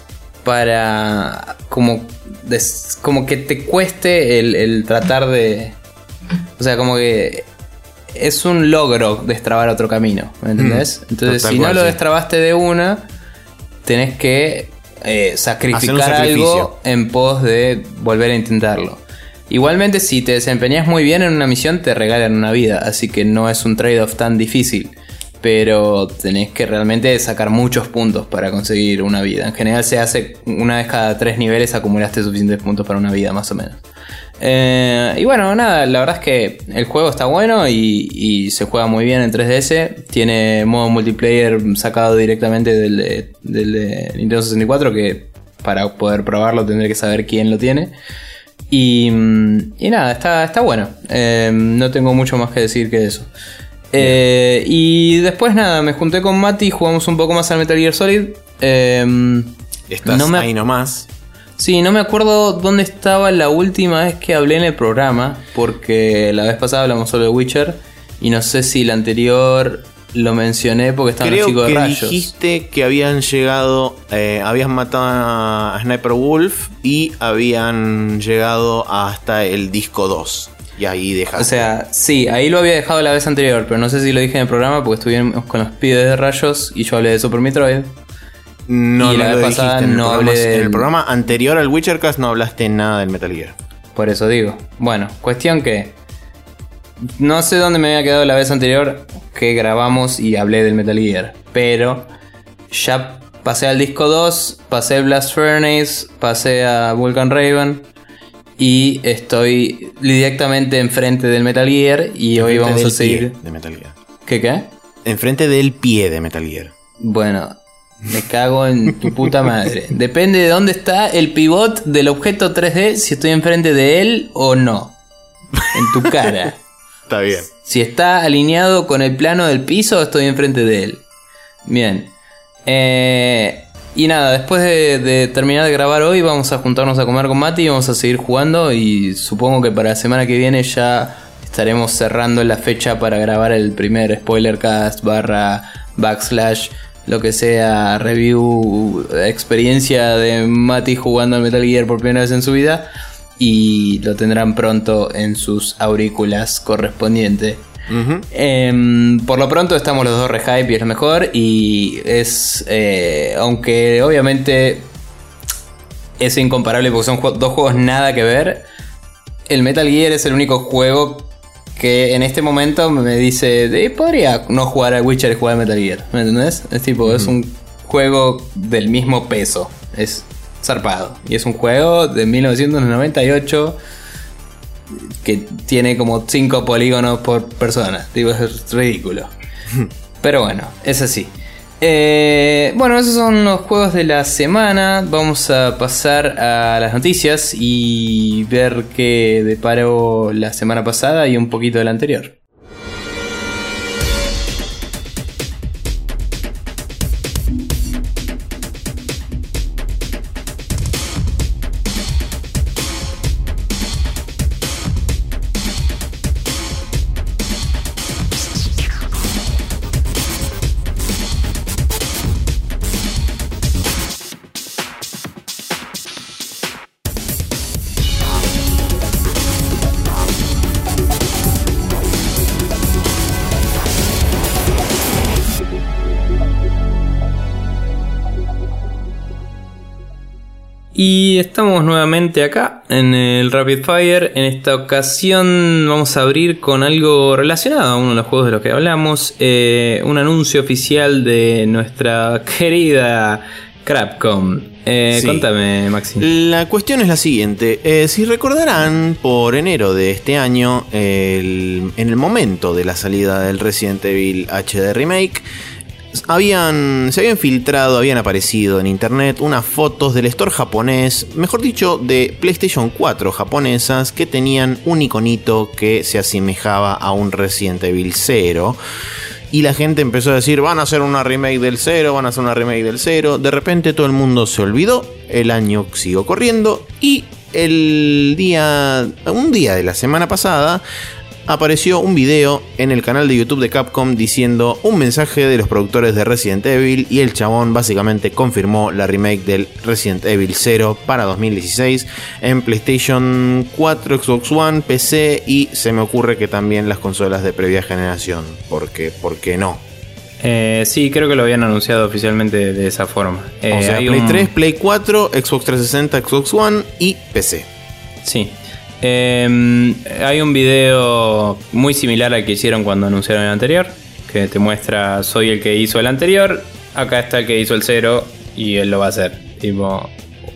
para como, des- como que te cueste el, el tratar de... O sea, como que es un logro destrabar otro camino, ¿me entendés? Mm, Entonces, tal si cual, no lo sí. destrabaste de una, tenés que eh, sacrificar sacrificio. algo en pos de volver a intentarlo. Igualmente, si te desempeñas muy bien en una misión, te regalan una vida, así que no es un trade-off tan difícil. Pero tenés que realmente sacar muchos puntos para conseguir una vida. En general se hace una vez cada tres niveles, acumulaste suficientes puntos para una vida, más o menos. Eh, y bueno, nada, la verdad es que el juego está bueno y, y se juega muy bien en tres D S. Tiene modo multiplayer sacado directamente del de, del de Nintendo sesenta y cuatro, que para poder probarlo tendré que saber quién lo tiene. Y, y nada, está, está bueno. Eh, no tengo mucho más que decir que eso. Eh, y después nada, me junté con Mati, jugamos un poco más al Metal Gear Solid. Eh, Estás no me- ahí nomás. Sí, no me acuerdo dónde estaba la última vez que hablé en el programa, porque la vez pasada hablamos solo de Witcher y no sé si la anterior lo mencioné porque estaban Creo los chicos que de rayos. dijiste que habían llegado, eh, habías matado a Sniper Wolf y habían llegado hasta el disco dos. Y ahí dejaste. O sea, sí, ahí lo había dejado la vez anterior, pero no sé si lo dije en el programa porque estuvimos con los pibes de rayos y yo hablé de Super Metroid. no, y no la lo vez dijiste pasada en el no programa. hablé En el del- programa anterior al Witchercast no hablaste nada del Metal Gear. Por eso digo. Bueno, cuestión que... No sé dónde me había quedado la vez anterior que grabamos y hablé del Metal Gear. Pero ya pasé al disco dos, pasé el Blast Furnace, pasé a Vulcan Raven y estoy directamente enfrente del Metal Gear y hoy Enfrente vamos a del seguir... pie de Metal Gear. ¿Qué qué? Enfrente del pie de Metal Gear. Bueno, me cago en tu puta madre. Depende de dónde está el pivot del objeto tres D, si estoy enfrente de él o no. En tu cara. Está bien. Si está alineado con el plano del piso, estoy enfrente de él. Bien. Eh, y nada, después de, de terminar de grabar hoy, vamos a juntarnos a comer con Mati y vamos a seguir jugando. Y supongo que para la semana que viene ya estaremos cerrando la fecha para grabar el primer spoilercast barra backslash lo que sea review experiencia de Mati jugando al Metal Gear por primera vez en su vida. Y lo tendrán pronto en sus aurículas correspondientes. Ujú. Em, por lo pronto estamos los dos re hype y es lo mejor. Y es. eh, aunque obviamente es incomparable porque son ju- dos juegos nada que ver. El Metal Gear es el único juego que en este momento me dice: "Eh, podría no jugar al Witcher y jugar al Metal Gear". ¿Me entendés? Es tipo, es un juego del mismo peso. Es zarpado. Y es un juego de mil novecientos noventa y ocho que tiene como cinco polígonos por persona. Digo, es ridículo. Pero bueno, es así. Eh, bueno, esos son los juegos de la semana. Vamos a pasar a las noticias y ver qué deparó la semana pasada y un poquito de la anterior. Y estamos nuevamente acá en el Rapid Fire. En esta ocasión vamos a abrir con algo relacionado a uno de los juegos de los que hablamos. Eh, un anuncio oficial de nuestra querida Capcom. Eh, sí. Contame, Maxi. La cuestión es la siguiente. Eh, si recordarán, por enero de este año, el, en el momento de la salida del Resident Evil H D Remake, Habían, se habían filtrado, habían aparecido en internet unas fotos del store japonés, mejor dicho, de PlayStation cuatro japonesas, que tenían un iconito que se asemejaba a un Resident Evil cero. Y la gente empezó a decir, van a hacer una remake del cero, van a hacer una remake del cero. De repente todo el mundo se olvidó, el año siguió corriendo y el día, un día de la semana pasada, apareció un video en el canal de YouTube de Capcom diciendo un mensaje de los productores de Resident Evil, y el chabón básicamente confirmó la remake del Resident Evil cero para dos mil dieciséis en PlayStation cuatro, Xbox One, P C y se me ocurre que también las consolas de previa generación, porque ¿por qué no? Eh, sí, creo que lo habían anunciado oficialmente de esa forma. Eh, o sea, hay Play un... tres, Play cuatro, Xbox trescientos sesenta, Xbox One y P C. Sí. Eh, hay un video muy similar al que hicieron cuando anunciaron el anterior, que te muestra, soy el que hizo el anterior, acá está el que hizo el cero y él lo va a hacer, tipo,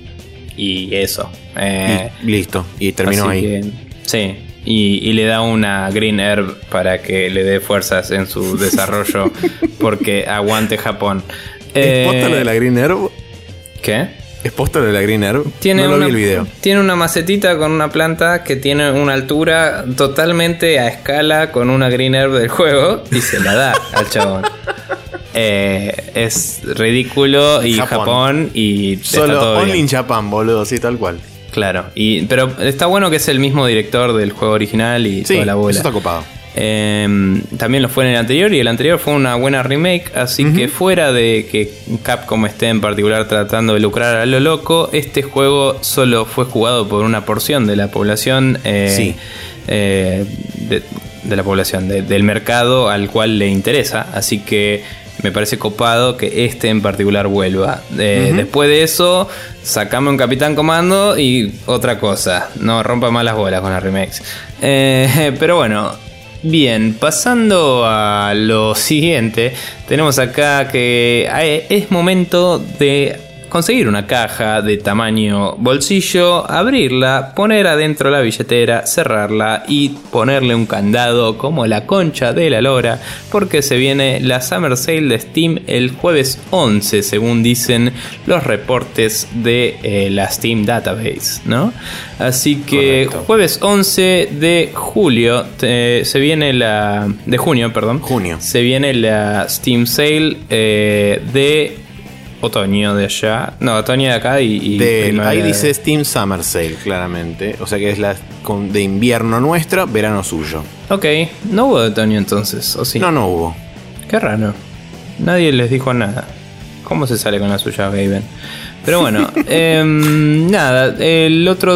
y eso. Eh, y listo, y terminó ahí. Que, sí, y, y le da una Green Herb para que le dé fuerzas en su desarrollo, porque aguante Japón. ¿Es eh, posta lo de la Green Herb? ¿Qué? ¿Es posta de la Green Herb? Tiene no lo una, vi el video. Tiene una macetita con una planta que tiene una altura totalmente a escala con una Green Herb del juego y se la da al chabón. Eh, es ridículo y Japón, Japón y solo está todo only bien. in Japan, boludo, sí, tal cual. Claro, y, pero está bueno que es el mismo director del juego original y sí, toda la bola. Eso está copado. Eh, también lo fue en el anterior y el anterior fue una buena remake, así uh-huh. que fuera de que Capcom esté en particular tratando de lucrar a lo loco, este juego solo fue jugado por una porción de la población, eh, sí. eh, de, de la población, de, del mercado al cual le interesa, así que me parece copado que este en particular vuelva. Eh, uh-huh. Después de eso, sacame un Capitán Comando y otra cosa, no rompa más las bolas con las remakes. Eh, pero bueno. Bien, pasando a lo siguiente, tenemos acá que es momento de conseguir una caja de tamaño bolsillo, abrirla, poner adentro la billetera, cerrarla y ponerle un candado como la concha de la lora, porque se viene la Summer Sale de Steam el jueves once, según dicen los reportes de eh, la Steam Database, ¿no? Así que correcto. Jueves once de julio eh, se viene la de junio, perdón, junio se viene la Steam Sale eh, de otoño de allá, no, otoño de acá y, y de, ahí dice Steam Summer Sale claramente, o sea que es la de invierno nuestra, verano suyo. Ok, no hubo de otoño entonces, ¿o sí? No, no hubo. Qué raro, nadie les dijo nada. ¿Cómo se sale con la suya, Gaben? Pero bueno, eh, nada, el otro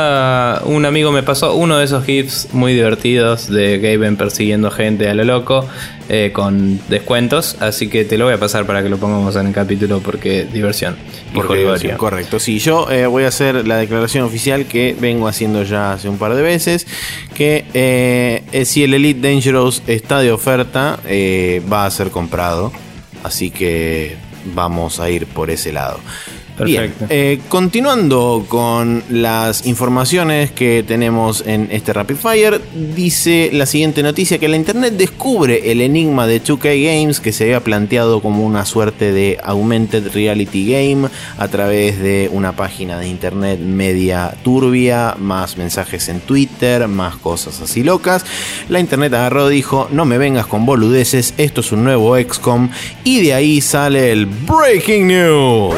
día un amigo me pasó uno de esos GIFs muy divertidos de Gaben persiguiendo gente a lo loco eh, con descuentos, así que te lo voy a pasar para que lo pongamos en el capítulo porque diversión. Porque diversión, correcto. Sí, yo eh, voy a hacer la declaración oficial que vengo haciendo ya hace un par de veces, que eh, si el Elite Dangerous está de oferta, eh, va a ser comprado, así que vamos a ir por ese lado. Perfecto. Bien, eh, continuando con las informaciones que tenemos en este Rapid Fire, dice la siguiente noticia que la internet descubre el enigma de dos K Games, que se había planteado como una suerte de augmented reality game a través de una página de internet media turbia, más mensajes en Twitter, más cosas así locas. La internet agarró y dijo: no me vengas con boludeces, esto es un nuevo X COM, y de ahí sale el Breaking News.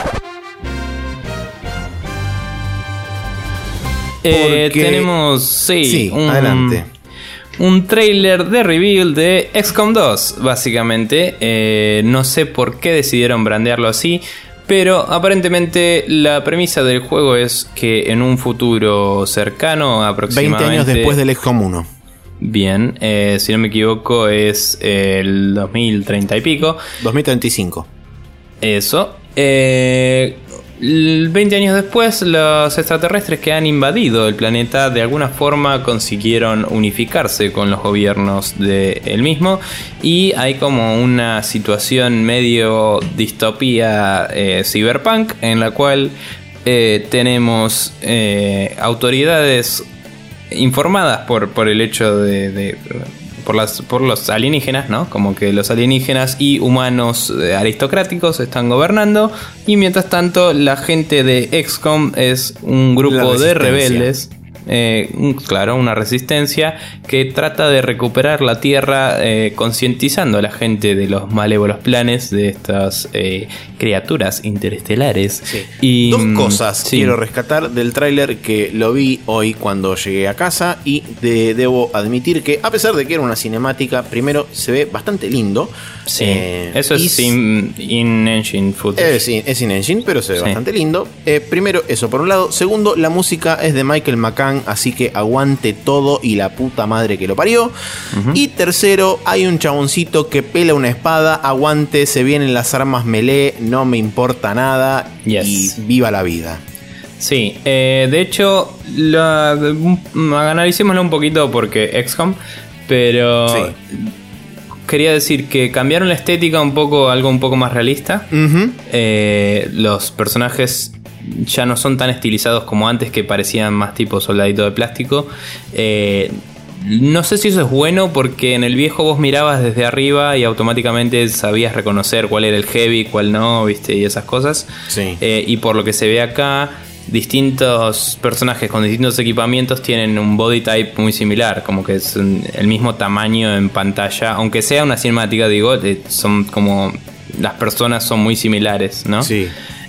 Eh, tenemos, sí, sí un, adelante. un trailer de reveal de X COM dos, básicamente. Eh, no sé por qué decidieron brandearlo así, pero aparentemente la premisa del juego es que en un futuro cercano, aproximadamente veinte años después del X COM uno. Bien, eh, si no me equivoco es el dos mil treinta y pico. dos mil treinta y cinco. Eso. Eh... veinte años después, los extraterrestres que han invadido el planeta de alguna forma consiguieron unificarse con los gobiernos del mismo, y hay como una situación medio distopía eh, cyberpunk en la cual eh, tenemos eh, autoridades informadas por, por el hecho de... de Por, las, por los alienígenas, ¿no? Como que los alienígenas y humanos eh, aristocráticos están gobernando, y mientras tanto la gente de X COM es un grupo de rebeldes. Eh, un, claro, una resistencia que trata de recuperar la Tierra, eh, concientizando a la gente de los malévolos planes de estas eh, criaturas interestelares. Sí. Y, Dos cosas sí. quiero rescatar del tráiler, que lo vi hoy cuando llegué a casa, y de, debo admitir que, a pesar de que era una cinemática, primero se ve bastante lindo. Sí, eh, eso es in, in-engine footage. Es, es in-engine, pero se ve sí. bastante lindo. Eh, primero, eso por un lado. Segundo, la música es de Michael McCann, así que aguante todo y la puta madre que lo parió. Uh-huh. Y tercero, hay un chaboncito que pela una espada. Aguante, se vienen las armas melee, no me importa nada. Yes. Y viva la vida. Sí, eh, de hecho, la, analicémoslo un poquito porque X COM, pero... Sí. Quería decir que cambiaron la estética un poco, algo un poco más realista. Uh-huh. Eh, los personajes ya no son tan estilizados como antes, que parecían más tipo soldadito de plástico. Eh, no sé si eso es bueno, porque en el viejo vos mirabas desde arriba y automáticamente sabías reconocer cuál era el heavy, cuál no, viste, y esas cosas. Sí. Eh, y por lo que se ve acá, distintos personajes con distintos equipamientos tienen un body type muy similar, como que es un, el mismo tamaño en pantalla, aunque sea una cinemática, digo, son como las personas son muy similares, ¿no? Sí.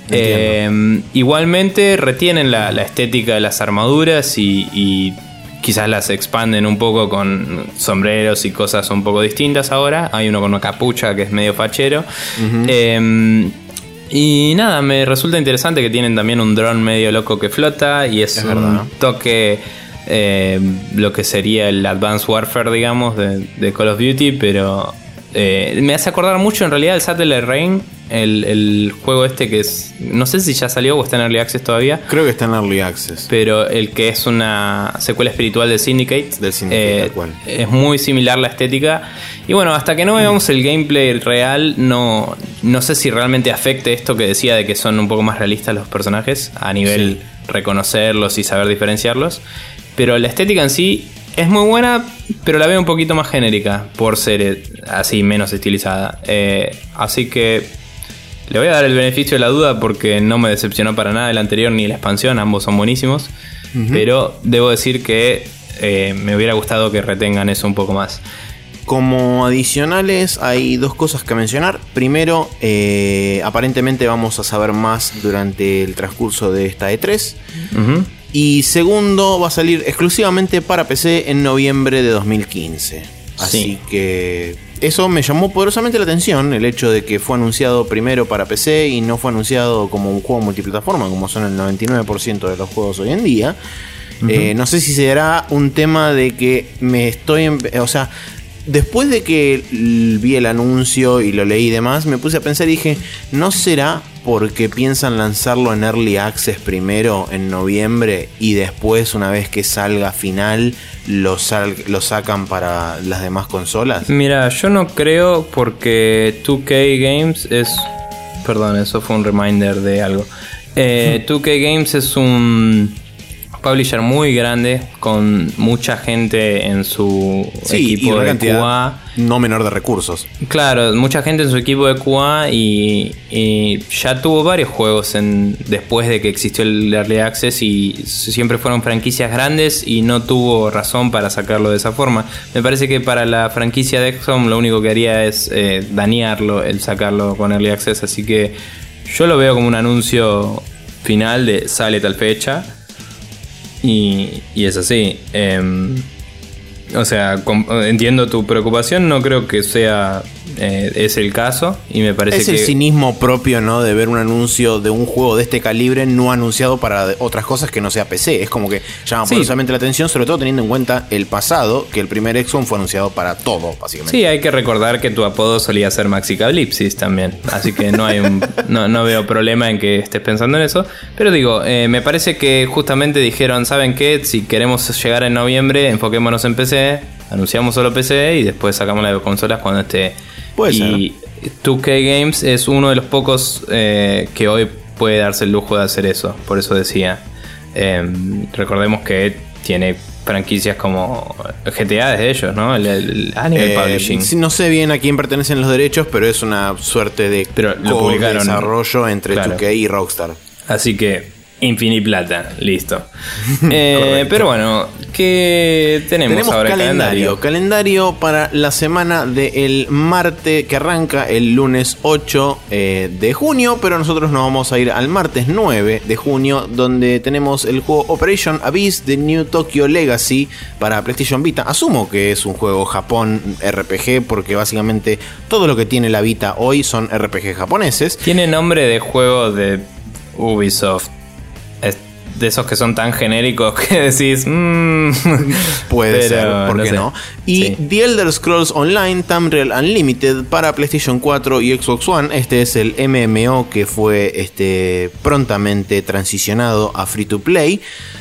Eh, igualmente retienen la, la estética de las armaduras y, y quizás las expanden un poco con sombreros y cosas un poco distintas ahora. Hay uno con una capucha que es medio fachero. Uh-huh. Eh, Y nada, me resulta interesante que tienen también un dron medio loco que flota, y es, es un verdad, ¿no? toque eh, lo que sería el Advanced Warfare, digamos, de, de Call of Duty, pero eh, me hace acordar mucho en realidad el Satellite Reign, el, el juego este que es, no sé si ya salió o está en Early Access todavía. Creo que está en Early Access. Pero el que es una secuela espiritual del Syndicate. Del Syndicate, eh, tal cual. Es muy similar la estética. Y bueno, hasta que no veamos el gameplay real, no, no sé si realmente afecte esto que decía de que son un poco más realistas los personajes, a nivel sí. reconocerlos y saber diferenciarlos. Pero la estética en sí es muy buena, pero la veo un poquito más genérica por ser así, menos estilizada. Eh, así que le voy a dar el beneficio de la duda, porque no me decepcionó para nada el anterior ni la expansión, ambos son buenísimos. Uh-huh. Pero debo decir que eh, me hubiera gustado que retengan eso un poco más. Como adicionales hay dos cosas que mencionar. Primero, eh, aparentemente vamos a saber más durante el transcurso de esta E tres. Uh-huh. Y segundo, va a salir exclusivamente para P C en noviembre de dos mil quince. Así sí. que eso me llamó poderosamente la atención, el hecho de que fue anunciado primero para P C y no fue anunciado como un juego multiplataforma, como son el noventa y nueve por ciento de los juegos hoy en día. Uh-huh. Eh, no sé si será un tema de que me estoy... En, o sea... Después de que vi el anuncio y lo leí y demás, me puse a pensar y dije, ¿no será porque piensan lanzarlo en Early Access primero en noviembre y después, una vez que salga final, lo, sal- lo sacan para las demás consolas? Mira, yo no creo, porque dos K Games es perdón, eso fue un reminder de algo. Eh, two K Games es un publisher muy grande con mucha gente en su sí, equipo y una de cantidad Q A. No menor de recursos. Claro, mucha gente en su equipo de Q A y, y ya tuvo varios juegos en, después de que existió el Early Access y siempre fueron franquicias grandes y no tuvo razón para sacarlo de esa forma. Me parece que para la franquicia de X COM lo único que haría es eh, dañarlo el sacarlo con Early Access, así que yo lo veo como un anuncio final de sale tal fecha y, y es así. Eh, O sea, com- entiendo tu preocupación, no creo que sea eh, es el caso y me parece es que... el cinismo propio, ¿no? De ver un anuncio de un juego de este calibre no anunciado para otras cosas que no sea P C. Es como que llama Sí. poderosamente la atención, sobre todo teniendo en cuenta el pasado, que el primer X COM fue anunciado para todo, básicamente. Sí, hay que recordar que tu apodo solía ser Maxicalypsis también, así que no hay un, no, no veo problema en que estés pensando en eso. Pero digo, eh, me parece que justamente dijeron, ¿saben qué? Si queremos llegar en noviembre, enfoquémonos en P C. Anunciamos solo P C y después sacamos las consolas cuando esté. Puede y two K Games es uno de los pocos eh, que hoy puede darse el lujo de hacer eso. Por eso decía. Eh, recordemos que tiene franquicias como G T A es de ellos, ¿no? El, el Animal Eh, Publishing. sí, no sé bien a quién pertenecen los derechos, pero es una suerte de Pero lo publicaron. desarrollo entre Claro. two K y Rockstar. Así que Infiniplata, listo. eh, pero bueno, ¿qué tenemos, Tenemos ahora en calendario, calendario? calendario para la semana del martes que arranca el lunes ocho eh, de junio, pero nosotros nos vamos a ir al martes nueve de junio, donde tenemos el juego Operation Abyss de New Tokyo Legacy para PlayStation Vita. Asumo que es un juego Japón R P G, porque básicamente todo lo que tiene la Vita hoy son R P G japoneses. Tiene nombre de juego de Ubisoft. Es de esos que son tan genéricos que decís... Mmm, Puede pero ser, ¿por no qué sé. no? Y Sí. The Elder Scrolls Online Tamriel Unlimited para PlayStation cuatro y Xbox One. Este es el M M O que fue este, prontamente transicionado a Free to Play.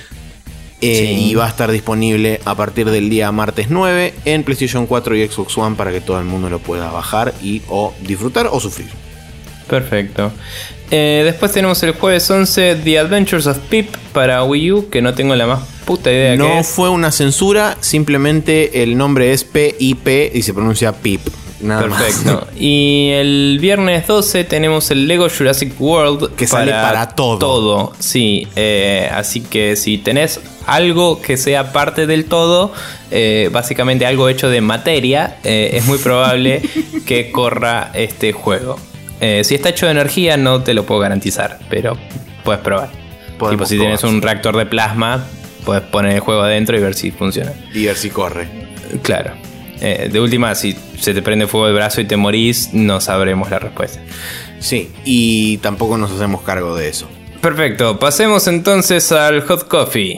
Eh, Sí. Y va a estar disponible a partir del día martes nueve en PlayStation cuatro y Xbox One para que todo el mundo lo pueda bajar y o disfrutar o sufrir. Perfecto. Eh, después tenemos el jueves once The Adventures of Pip para Wii U, que no tengo la más puta idea de qué No es. fue una censura, simplemente el nombre es P I P y se pronuncia Pip. Nada Perfecto. más. Y el viernes doce tenemos el Lego Jurassic World. Que sale para todo. Todo, sí. Eh, así que si tenés algo que sea parte del todo, eh, básicamente algo hecho de materia, eh, es muy probable que corra este juego. Eh, si está hecho de energía no te lo puedo garantizar, pero puedes probar. Podemos Tipo, si probar, tienes un sí. reactor de plasma, puedes poner el juego adentro y ver si funciona. Y ver si corre. Claro. Eh, de última, si se te prende fuego el brazo y te morís, no sabremos la respuesta. Sí, y tampoco nos hacemos cargo de eso. Perfecto, pasemos entonces al Hot Coffee.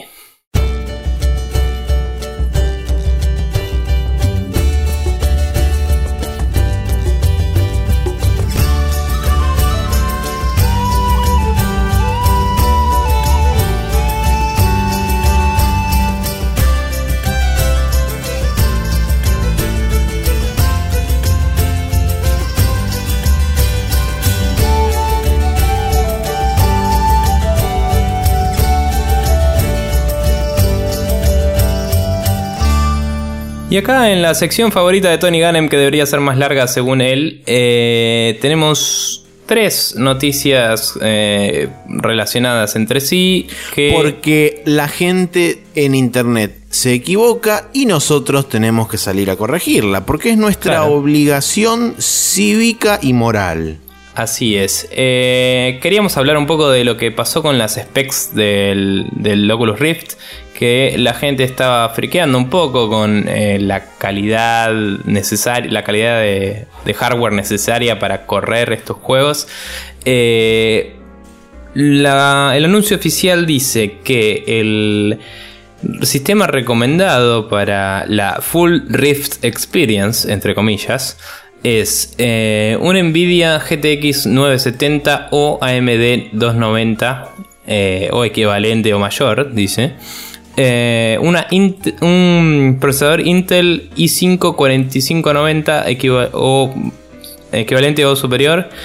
Y acá en la sección favorita de Tony Gannem, que debería ser más larga según él, eh, tenemos tres noticias eh, relacionadas entre sí. Que... Porque la gente en internet se equivoca y nosotros tenemos que salir a corregirla. Porque es nuestra Claro. obligación cívica y moral. Así es. Eh, queríamos hablar un poco de lo que pasó con las specs del, del Oculus Rift. Que la gente estaba friqueando un poco con eh, la calidad necesaria, la calidad de, de hardware necesaria para correr estos juegos. Eh, la, el anuncio oficial dice que el sistema recomendado para la Full Rift Experience, entre comillas, es eh, un Nvidia G T X novecientos setenta o A M D doscientos noventa eh, o equivalente o mayor, dice. Eh, una int- un procesador Intel i cinco cuarenta y cinco noventa equiva- o equivalente o superior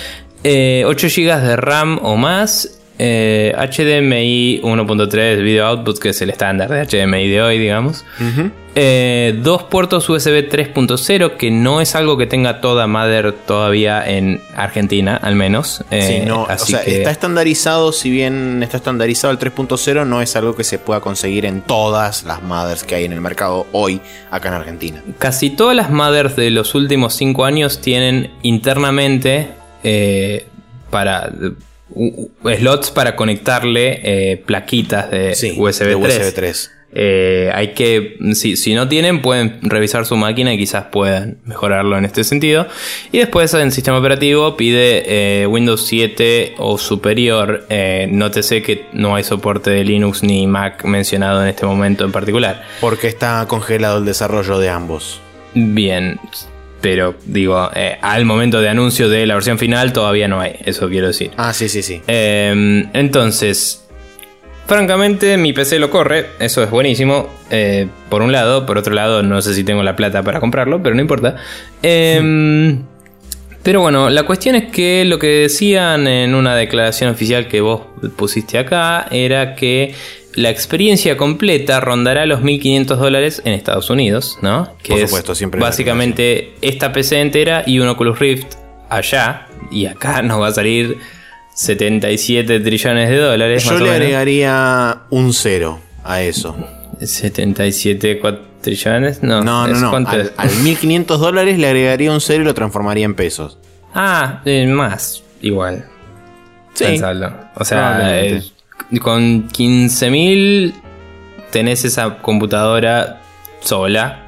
Eh, ocho gigas de RAM o más. Eh, H D M I uno punto tres Video Output, que es el estándar de H D M I de hoy, digamos. Uh-huh. Eh, dos puertos U S B tres punto cero, que no es algo que tenga toda Mother todavía en Argentina, al menos. Eh, sí, no, así o sea, que... está estandarizado, si bien está estandarizado el tres punto cero, no es algo que se pueda conseguir en todas las Mothers que hay en el mercado hoy acá en Argentina. Casi todas las Mothers de los últimos cinco años tienen internamente eh, para... Uh, slots para conectarle eh, plaquitas de, sí, U S B tres. De U S B tres. Eh, hay que, si, si no tienen, pueden revisar su máquina y quizás puedan mejorarlo en este sentido. Y después en sistema operativo pide eh, Windows siete o superior. Eh, nótese que no hay soporte de Linux ni Mac mencionado en este momento en particular. Porque está congelado el desarrollo de ambos. Bien. Pero digo, eh, al momento de anuncio de la versión final todavía no hay, eso quiero decir. Ah, sí, sí, sí. Eh, entonces, francamente mi P C lo corre, eso es buenísimo. Eh, por un lado, por otro lado no sé si tengo la plata para comprarlo, pero no importa. Eh, sí. Pero bueno, la cuestión es que lo que decían en una declaración oficial que vos pusiste acá era que la experiencia completa rondará los mil quinientos dólares en Estados Unidos, ¿no? Que por supuesto, es siempre básicamente esta P C entera y un Oculus Rift allá. Y acá nos va a salir setenta y siete trillones de dólares. Yo más le o menos. agregaría un cero a eso. ¿setenta y siete trillones? No, no, no. no. Al, al mil quinientos dólares le agregaría un cero y lo transformaría en pesos. Ah, eh, más, igual. Sí. Pensalo. O sea, eh, con quince mil tenés esa computadora sola.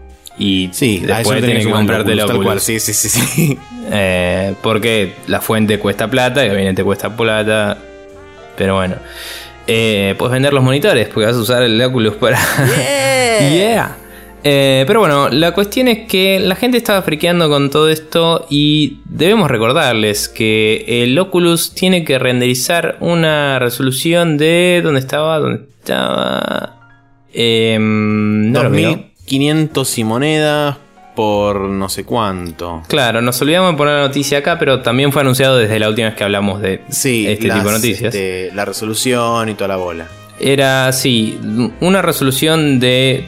Y sí, después tenés que comprarte la Oculus. Sí, sí, sí, sí. Eh, porque la fuente cuesta plata, el gabinete cuesta plata. Pero bueno. Eh, puedes vender los monitores porque vas a usar el Oculus para... Yeah. yeah. Eh, pero bueno, la cuestión es que la gente estaba friqueando con todo esto y debemos recordarles que el Oculus tiene que renderizar una resolución de... ¿Dónde estaba? ¿Dónde estaba? Eh, no dos mil quinientos y monedas por no sé cuánto. Claro, nos olvidamos de poner la noticia acá, pero también fue anunciado desde la última vez que hablamos de sí, este las, tipo de noticias. Este, la resolución y toda la bola. Era, sí, una resolución de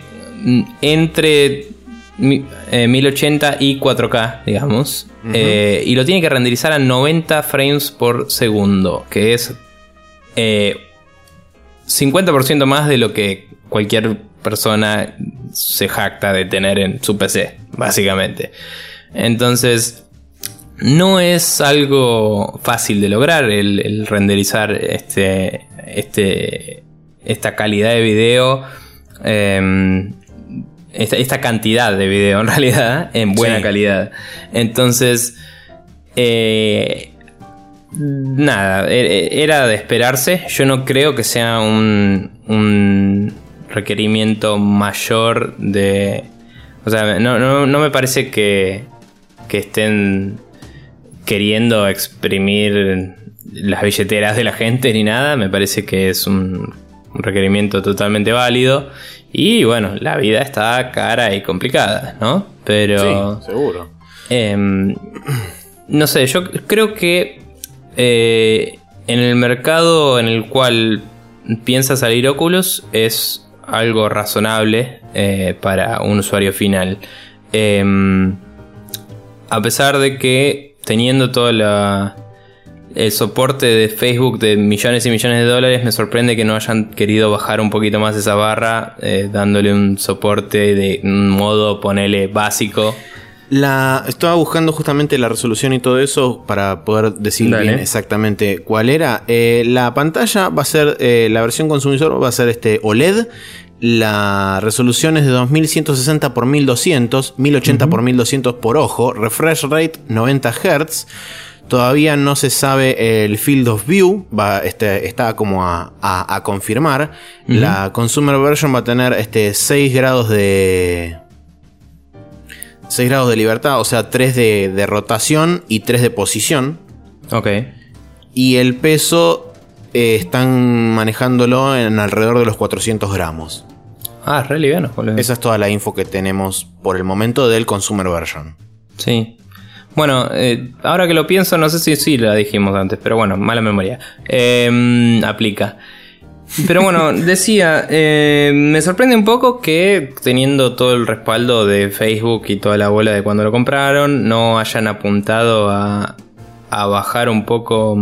entre eh, mil ochenta y cuatro K, digamos. Uh-huh. Eh, y lo tiene que renderizar a noventa frames por segundo, que es eh, cincuenta por ciento más de lo que cualquier persona se jacta de tener en su P C, básicamente. Entonces, no es algo fácil de lograr el, el renderizar este, este, esta calidad de video, eh, esta, esta cantidad de video en realidad, en buena sí. calidad. Entonces, eh, nada, era de esperarse. Yo no creo que sea un... un requerimiento mayor de... O sea, no, no, no me parece que, que estén queriendo exprimir las billeteras de la gente ni nada. Me parece que es un, un requerimiento totalmente válido. Y bueno, la vida está cara y complicada, ¿no? Pero... Sí, seguro. Eh, no sé, yo creo que eh, en el mercado en el cual piensa salir Oculus es algo razonable eh, para un usuario final. Eh, a pesar de que teniendo todo la, el soporte de Facebook de millones y millones de dólares, me sorprende que no hayan querido bajar un poquito más esa barra, eh, dándole un soporte de un modo, ponele, básico. La, estaba buscando justamente la resolución y todo eso para poder decir Dale. bien exactamente cuál era. Eh, la pantalla va a ser, eh, la versión consumidor va a ser este O L E D. La resolución es de dos mil ciento sesenta por mil doscientos, mil ochenta uh-huh. por mil doscientos por ojo, refresh rate noventa hertz. Todavía no se sabe el field of view, va, este, está como a, a, a confirmar. Uh-huh. La consumer version va a tener este, seis grados de... seis grados de libertad, o sea, tres de, de rotación y tres de posición. Ok. Y el peso eh, están manejándolo en alrededor de los cuatrocientos gramos. Ah, re liviano. Esa es toda la info que tenemos por el momento del consumer version. Sí. Bueno, eh, ahora que lo pienso, no sé si sí la dijimos antes, pero bueno, mala memoria. Eh, aplica. Pero bueno, decía, eh, me sorprende un poco que teniendo todo el respaldo de Facebook y toda la bola de cuando lo compraron, no hayan apuntado a, a bajar un poco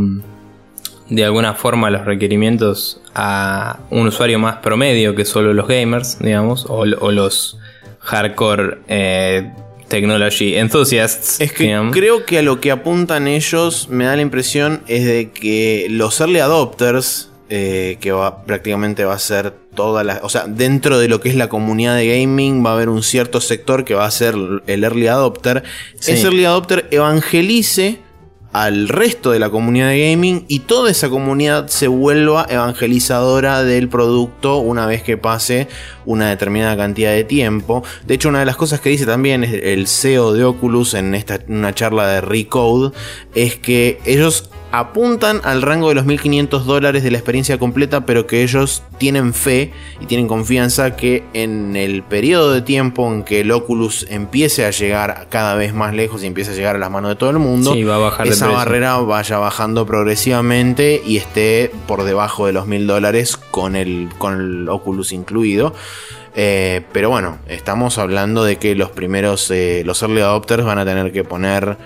de alguna forma los requerimientos a un usuario más promedio que solo los gamers, digamos, o, o los hardcore eh, technology enthusiasts. Es que digamos. Creo que a lo que apuntan ellos, me da la impresión, es de que los early adopters... Eh, que va, prácticamente va a ser toda la... O sea, dentro de lo que es la comunidad de gaming va a haber un cierto sector que va a ser el early adopter. Sí. Ese early adopter evangelice al resto de la comunidad de gaming y toda esa comunidad se vuelva evangelizadora del producto una vez que pase una determinada cantidad de tiempo. De hecho, una de las cosas que dice también es el C E O de Oculus en esta, una charla de Recode, es que ellos apuntan al rango de los mil quinientos dólares de la experiencia completa, pero que ellos tienen fe y tienen confianza que en el periodo de tiempo en que el Oculus empiece a llegar cada vez más lejos y empiece a llegar a las manos de todo el mundo, sí, va a bajar esa de barrera vaya bajando progresivamente y esté por debajo de los mil dólares con el, con el Oculus incluido. Eh, pero bueno, estamos hablando de que los primeros, eh, los early adopters van a tener que poner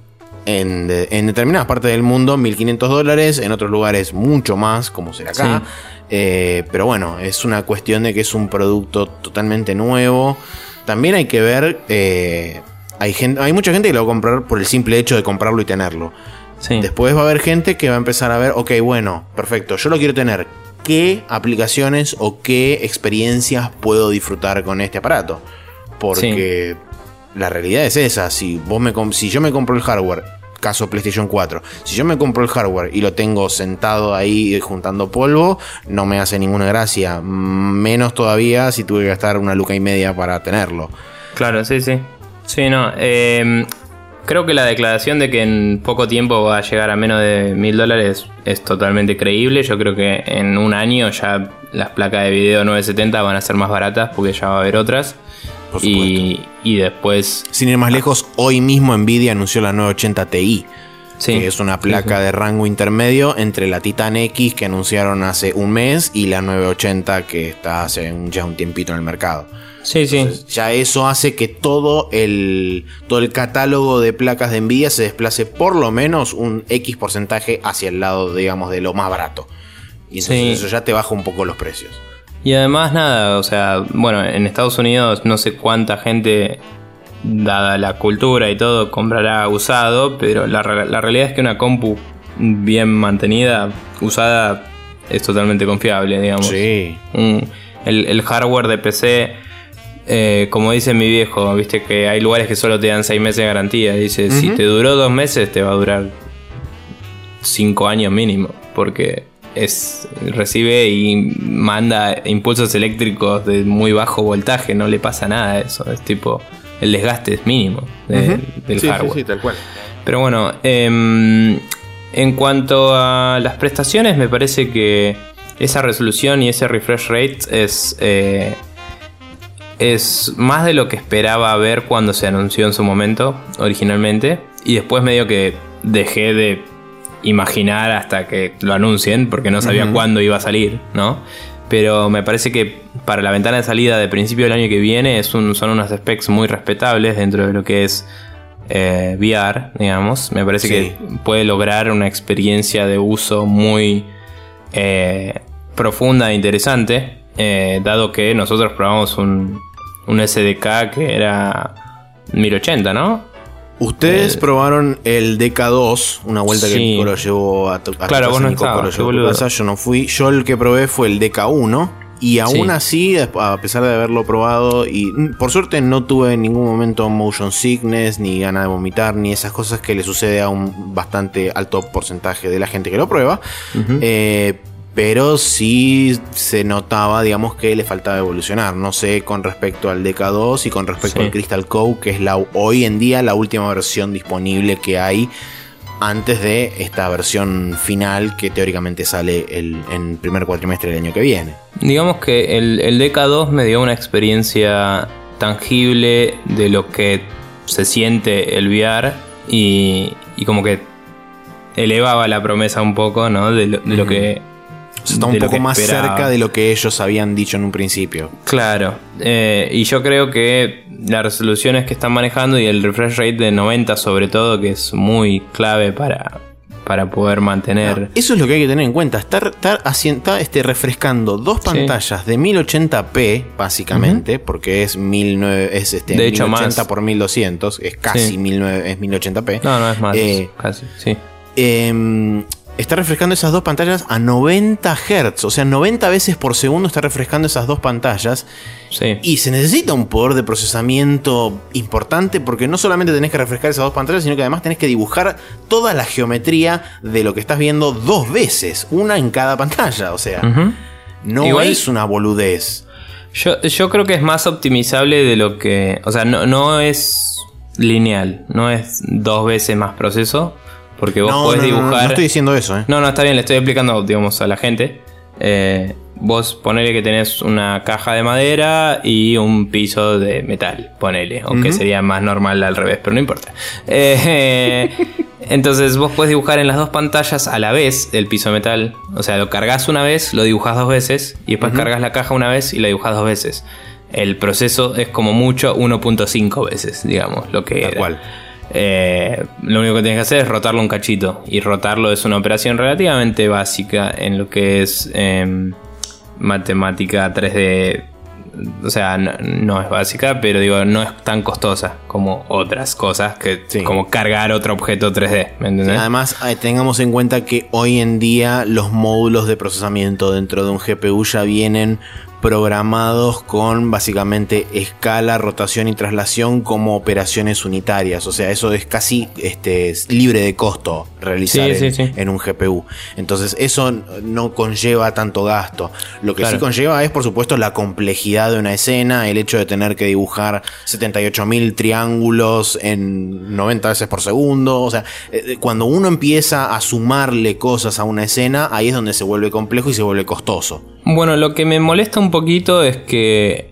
En, de, en determinadas partes del mundo mil quinientos dólares, en otros lugares mucho más, como será acá. Sí. Eh, pero bueno, es una cuestión de que es un producto totalmente nuevo. También hay que ver, eh, hay, gente, hay mucha gente que lo va a comprar por el simple hecho de comprarlo y tenerlo. Sí. Después va a haber gente que va a empezar a ver, ok, bueno, perfecto, yo lo quiero tener. ¿Qué aplicaciones o qué experiencias puedo disfrutar con este aparato? Porque... Sí. La realidad es esa, si vos me si yo me compro el hardware, caso PlayStation cuatro, si yo me compro el hardware y lo tengo sentado ahí juntando polvo, no me hace ninguna gracia, menos todavía si tuve que gastar una luca y media para tenerlo. Claro, sí, sí. Sí, no, eh, creo que la declaración de que en poco tiempo va a llegar a menos de mil dólares es totalmente creíble. Yo creo que en un año ya las placas de video novecientos setenta van a ser más baratas porque ya va a haber otras. Y, y después... Sin ir más lejos, hoy mismo Nvidia anunció la novecientos ochenta Ti. Sí, que es una placa sí, sí. de rango intermedio entre la Titan X que anunciaron hace un mes y la novecientos ochenta que está hace un, ya un tiempito en el mercado. Sí, sí. Entonces, ya eso hace que todo el, todo el catálogo de placas de Nvidia se desplace por lo menos un X porcentaje hacia el lado, digamos, de lo más barato. Y entonces sí. eso ya te baja un poco los precios. Y además nada, o sea, bueno, en Estados Unidos no sé cuánta gente, dada la cultura y todo, comprará usado, pero la, la realidad es que una compu bien mantenida, usada, es totalmente confiable, digamos. Sí. Un, el, el hardware de P C, eh, como dice mi viejo, viste que hay lugares que solo te dan seis meses de garantía. Dice, uh-huh. si te duró dos meses, te va a durar cinco años mínimo, porque... Es, recibe y manda impulsos eléctricos de muy bajo voltaje, no le pasa nada a eso, es tipo el desgaste es mínimo de, uh-huh. del sí, hardware. Sí, sí, tal cual. Pero bueno, eh, en cuanto a las prestaciones, me parece que esa resolución y ese refresh rate es, eh, es más de lo que esperaba ver cuando se anunció en su momento originalmente, y después medio que dejé de imaginar hasta que lo anuncien porque no sabía uh-huh. cuándo iba a salir, ¿no? Pero me parece que para la ventana de salida de principio del año que viene es un, son unos specs muy respetables dentro de lo que es eh, V R, digamos. Me parece sí. que puede lograr una experiencia de uso muy eh, profunda e interesante, eh, dado que nosotros probamos un, un S D K que era mil ochenta, ¿no? Ustedes el... probaron el D K dos, una vuelta sí. que Nico lo llevó a, to- a claro, vos no estabas, lo llevó a casa, yo no fui. Yo el que probé fue el D K uno y aún sí. así, a pesar de haberlo probado, y por suerte no tuve en ningún momento motion sickness, ni ganas de vomitar, ni esas cosas que le sucede a un bastante alto porcentaje de la gente que lo prueba. Uh-huh. Eh, pero sí se notaba, digamos, que le faltaba evolucionar. No sé con respecto al D K dos y con respecto sí. al Crystal Cove, que es la hoy en día la última versión disponible que hay antes de esta versión final que teóricamente sale el, en el primer cuatrimestre del año que viene. Digamos que el, el D K dos me dio una experiencia tangible de lo que se siente el V R y, y como que elevaba la promesa un poco, ¿no? De lo, de lo que... O sea, está un poco más cerca de lo que ellos habían dicho en un principio. Claro. Eh, y yo creo que las resoluciones que están manejando y el refresh rate de noventa sobre todo, que es muy clave para, para poder mantener... No, eso es lo que hay que tener en cuenta. Estar, estar, haciendo, estar este, refrescando dos pantallas sí. de mil ochenta p, básicamente, uh-huh. porque es, mil nueve, es este, de hecho, mil ochenta más. por mil doscientos, es casi sí. mil nueve, es mil ochenta p. No, no es más, eh, casi, sí. Eh, está refrescando esas dos pantallas a noventa hertz, o sea, noventa veces por segundo está refrescando esas dos pantallas. Sí. Y se necesita un poder de procesamiento importante, porque no solamente tenés que refrescar esas dos pantallas, sino que además tenés que dibujar toda la geometría de lo que estás viendo dos veces, una en cada pantalla. O sea, uh-huh. no Igual, es una boludez. Yo, yo creo que es más optimizable de lo que... O sea, no, no es lineal, no es dos veces más proceso. Porque vos no, podés no, dibujar... No, no estoy diciendo eso, ¿eh? No, no, está bien, le estoy explicando, digamos, a la gente. Eh, vos ponele que tenés una caja de madera y un piso de metal, ponele. Aunque uh-huh. sería más normal al revés, pero no importa. Eh, entonces vos podés dibujar en las dos pantallas a la vez el piso de metal. O sea, lo cargas una vez, lo dibujás dos veces. Y después uh-huh. cargas la caja una vez y la dibujás dos veces. El proceso es como mucho uno punto cinco veces, digamos, lo que Tal era. cual. Eh, lo único que tienes que hacer es rotarlo un cachito. Y rotarlo es una operación relativamente básica en lo que es eh, matemática tres D. O sea, no, no es básica, pero digo, no es tan costosa como otras cosas, que sí. como cargar otro objeto tres D, ¿me entendés? Además, eh, tengamos en cuenta que hoy en día los módulos de procesamiento dentro de un G P U ya vienen programados con básicamente escala, rotación y traslación como operaciones unitarias. O sea, eso es casi este, libre de costo realizar sí, en, sí, sí. en un G P U. Entonces eso no conlleva tanto gasto. Lo que claro. sí conlleva es, por supuesto, la complejidad de una escena, el hecho de tener que dibujar setenta y ocho mil triángulos en noventa veces por segundo. O sea, cuando uno empieza a sumarle cosas a una escena, ahí es donde se vuelve complejo y se vuelve costoso. Bueno, lo que me molesta un poquito es que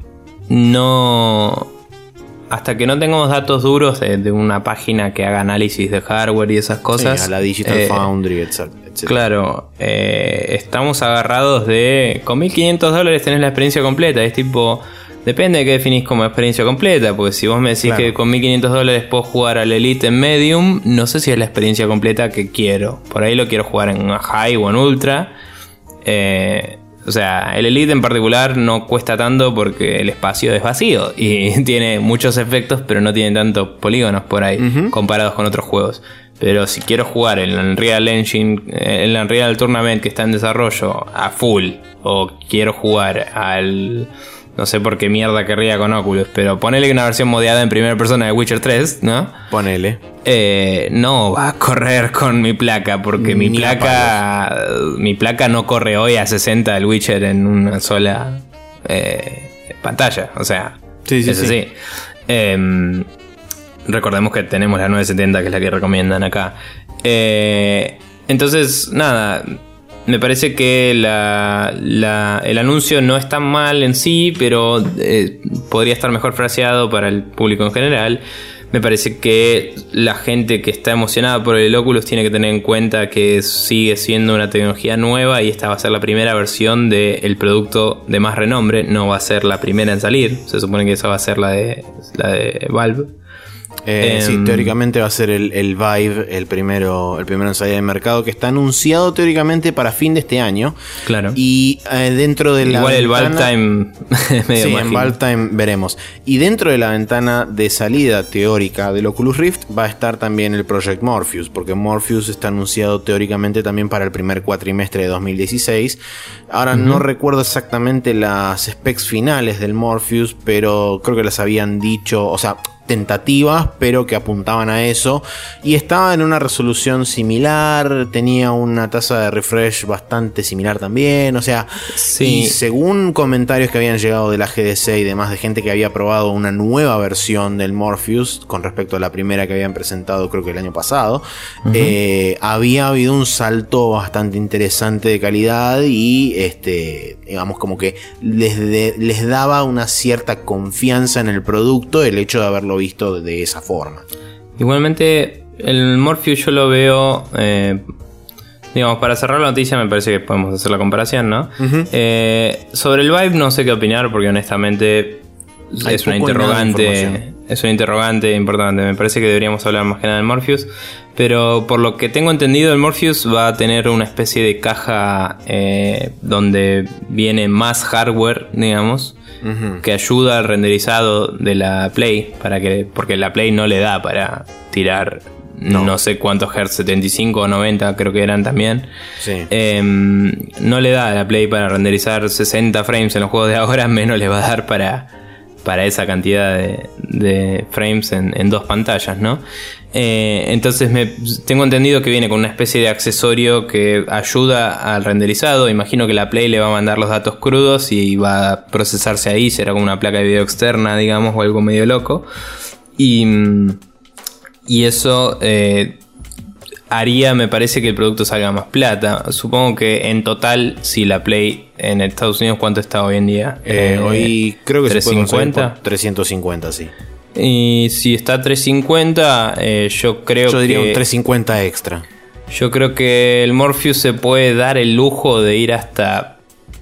no... Hasta que no tengamos datos duros de, de una página que haga análisis de hardware y esas cosas... Sí, a la Digital eh, Foundry, etcétera. Claro, eh, estamos agarrados de... Con mil quinientos dólares tenés la experiencia completa. Es tipo... Depende de qué definís como experiencia completa. Porque si vos me decís claro. que con mil quinientos dólares puedo jugar al Elite en Medium, no sé si es la experiencia completa que quiero. Por ahí lo quiero jugar en una High o en Ultra. Eh... O sea, el Elite en particular no cuesta tanto porque el espacio es vacío y tiene muchos efectos, pero no tiene tantos polígonos por ahí uh-huh. comparados con otros juegos. Pero si quiero jugar en el Unreal Engine, el Unreal Tournament que está en desarrollo a full, o quiero jugar al... No sé por qué mierda querría con Oculus, pero ponele una versión modeada en primera persona de Witcher tres, ¿no? Ponele. Eh, no va a correr con mi placa, porque mi Ni placa mi placa no corre hoy a sesenta el Witcher en una sola eh, pantalla. O sea, sí, sí, es así. Sí. Eh, recordemos que tenemos la nueve setenta, que es la que recomiendan acá. Eh, entonces, nada... Me parece que la, la, el anuncio no es tan mal en sí, pero eh, podría estar mejor fraseado para el público en general. Me parece que la gente que está emocionada por el Oculus tiene que tener en cuenta que sigue siendo una tecnología nueva y esta va a ser la primera versión del producto de más renombre. No va a ser la primera en salir. Se supone que esa va a ser la de, la de Valve. Eh, eh, sí, teóricamente va a ser el, el Vive el primero, el primero en salir del mercado, que está anunciado teóricamente para fin de este año. Claro. Y eh, dentro de la Igual el ventana, Valve Time medio sí, imagino. en Valve Time veremos. Y dentro de la ventana de salida teórica del Oculus Rift va a estar también el Project Morpheus, porque Morpheus está anunciado teóricamente también para el primer cuatrimestre de dos mil dieciséis. Ahora uh-huh. no recuerdo exactamente las specs finales del Morpheus, pero creo que las habían dicho, o sea, tentativas, pero que apuntaban a eso, y estaba en una resolución similar, tenía una tasa de refresh bastante similar también, o sea, sí. Y según comentarios que habían llegado de la G D C y demás, de gente que había probado una nueva versión del Morpheus con respecto a la primera que habían presentado creo que el año pasado, uh-huh. eh, había habido un salto bastante interesante de calidad y este, digamos como que les, de, les daba una cierta confianza en el producto el hecho de haberlo visto de esa forma. Igualmente el Morpheus yo lo veo... Eh, digamos, para cerrar la noticia me parece que podemos hacer la comparación, ¿no? Uh-huh. Eh, sobre el Vive no sé qué opinar porque honestamente Hay es una interrogante... Es un interrogante importante. Me parece que deberíamos hablar más que nada del Morpheus. Pero por lo que tengo entendido, el Morpheus va a tener una especie de caja eh, donde viene más hardware, digamos, uh-huh. que ayuda al renderizado de la Play. Para que, porque la Play no le da para tirar no, no sé cuántos hertz, setenta y cinco o noventa creo que eran también. Sí. Eh, no le da a la Play para renderizar sesenta frames en los juegos de ahora, menos le va a dar para... para esa cantidad de, de frames en, en dos pantallas, ¿no? Eh, entonces me, tengo entendido que viene con una especie de accesorio que ayuda al renderizado. Imagino que la Play le va a mandar los datos crudos y va a procesarse ahí. Será como una placa de video externa, digamos, o algo medio loco. Y, y eso... Eh, haría, me parece, que el producto salga más plata. Supongo que en total, si la Play en Estados Unidos, ¿cuánto está hoy en día? Eh, eh, hoy creo que ¿trescientos cincuenta? Se puede trescientos cincuenta, sí. Y si está a trescientos cincuenta, eh, yo creo que... Yo diría que un trescientos cincuenta extra. Yo creo que el Morpheus se puede dar el lujo de ir hasta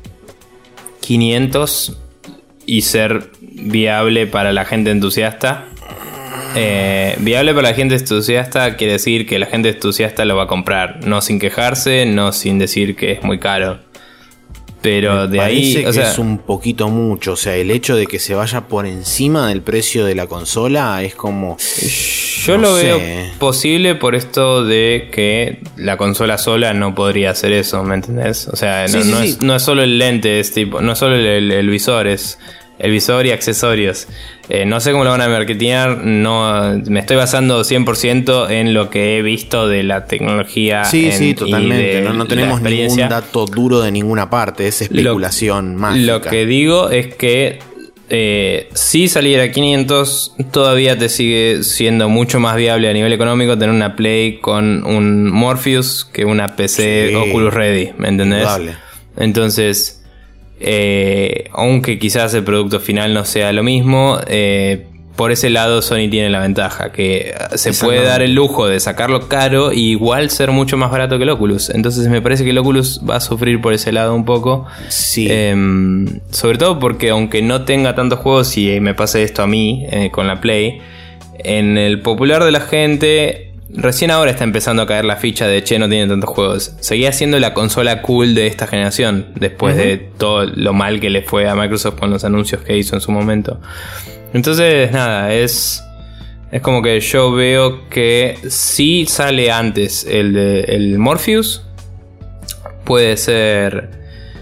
quinientos y ser viable para la gente entusiasta. Eh, viable para la gente entusiasta quiere decir que la gente entusiasta lo va a comprar, no sin quejarse, no sin decir que es muy caro. Pero Me de ahí, parece o sea, que es un poquito mucho. O sea, el hecho de que se vaya por encima del precio de la consola es como... Yo no lo sé. veo posible por esto de que la consola sola no podría hacer eso, ¿me entendés? O sea, sí, no, sí, no, sí. Es, no es solo el lente, es tipo, no es solo el, el, el visor, es el visor y accesorios. Eh, no sé cómo lo van a marketear, no, me estoy basando cien por ciento en lo que he visto de la tecnología. Sí, en, sí, totalmente. No, no tenemos ningún experiencia. dato duro de ninguna parte, es especulación lo, mágica. Lo que digo es que eh, si saliera a quinientos, todavía te sigue siendo mucho más viable a nivel económico tener una Play con un Morpheus que una P C sí, Oculus Ready, ¿me entendés? Indudable. Entonces... Eh, aunque quizás el producto final no sea lo mismo, eh, por ese lado Sony tiene la ventaja que se puede dar el lujo de sacarlo caro y igual ser mucho más barato que el Oculus. Entonces me parece que el Oculus va a sufrir por ese lado un poco. Sí. Eh, sobre todo porque aunque no tenga tantos juegos, y me pasa esto a mí eh, con la Play, en el popular de la gente... Recién ahora está empezando a caer la ficha de che, no tiene tantos juegos. Seguía siendo la consola cool de esta generación, después uh-huh. de todo lo mal que le fue a Microsoft con los anuncios que hizo en su momento. Entonces, nada, es es como que yo veo que si sale antes el de el Morpheus, puede ser...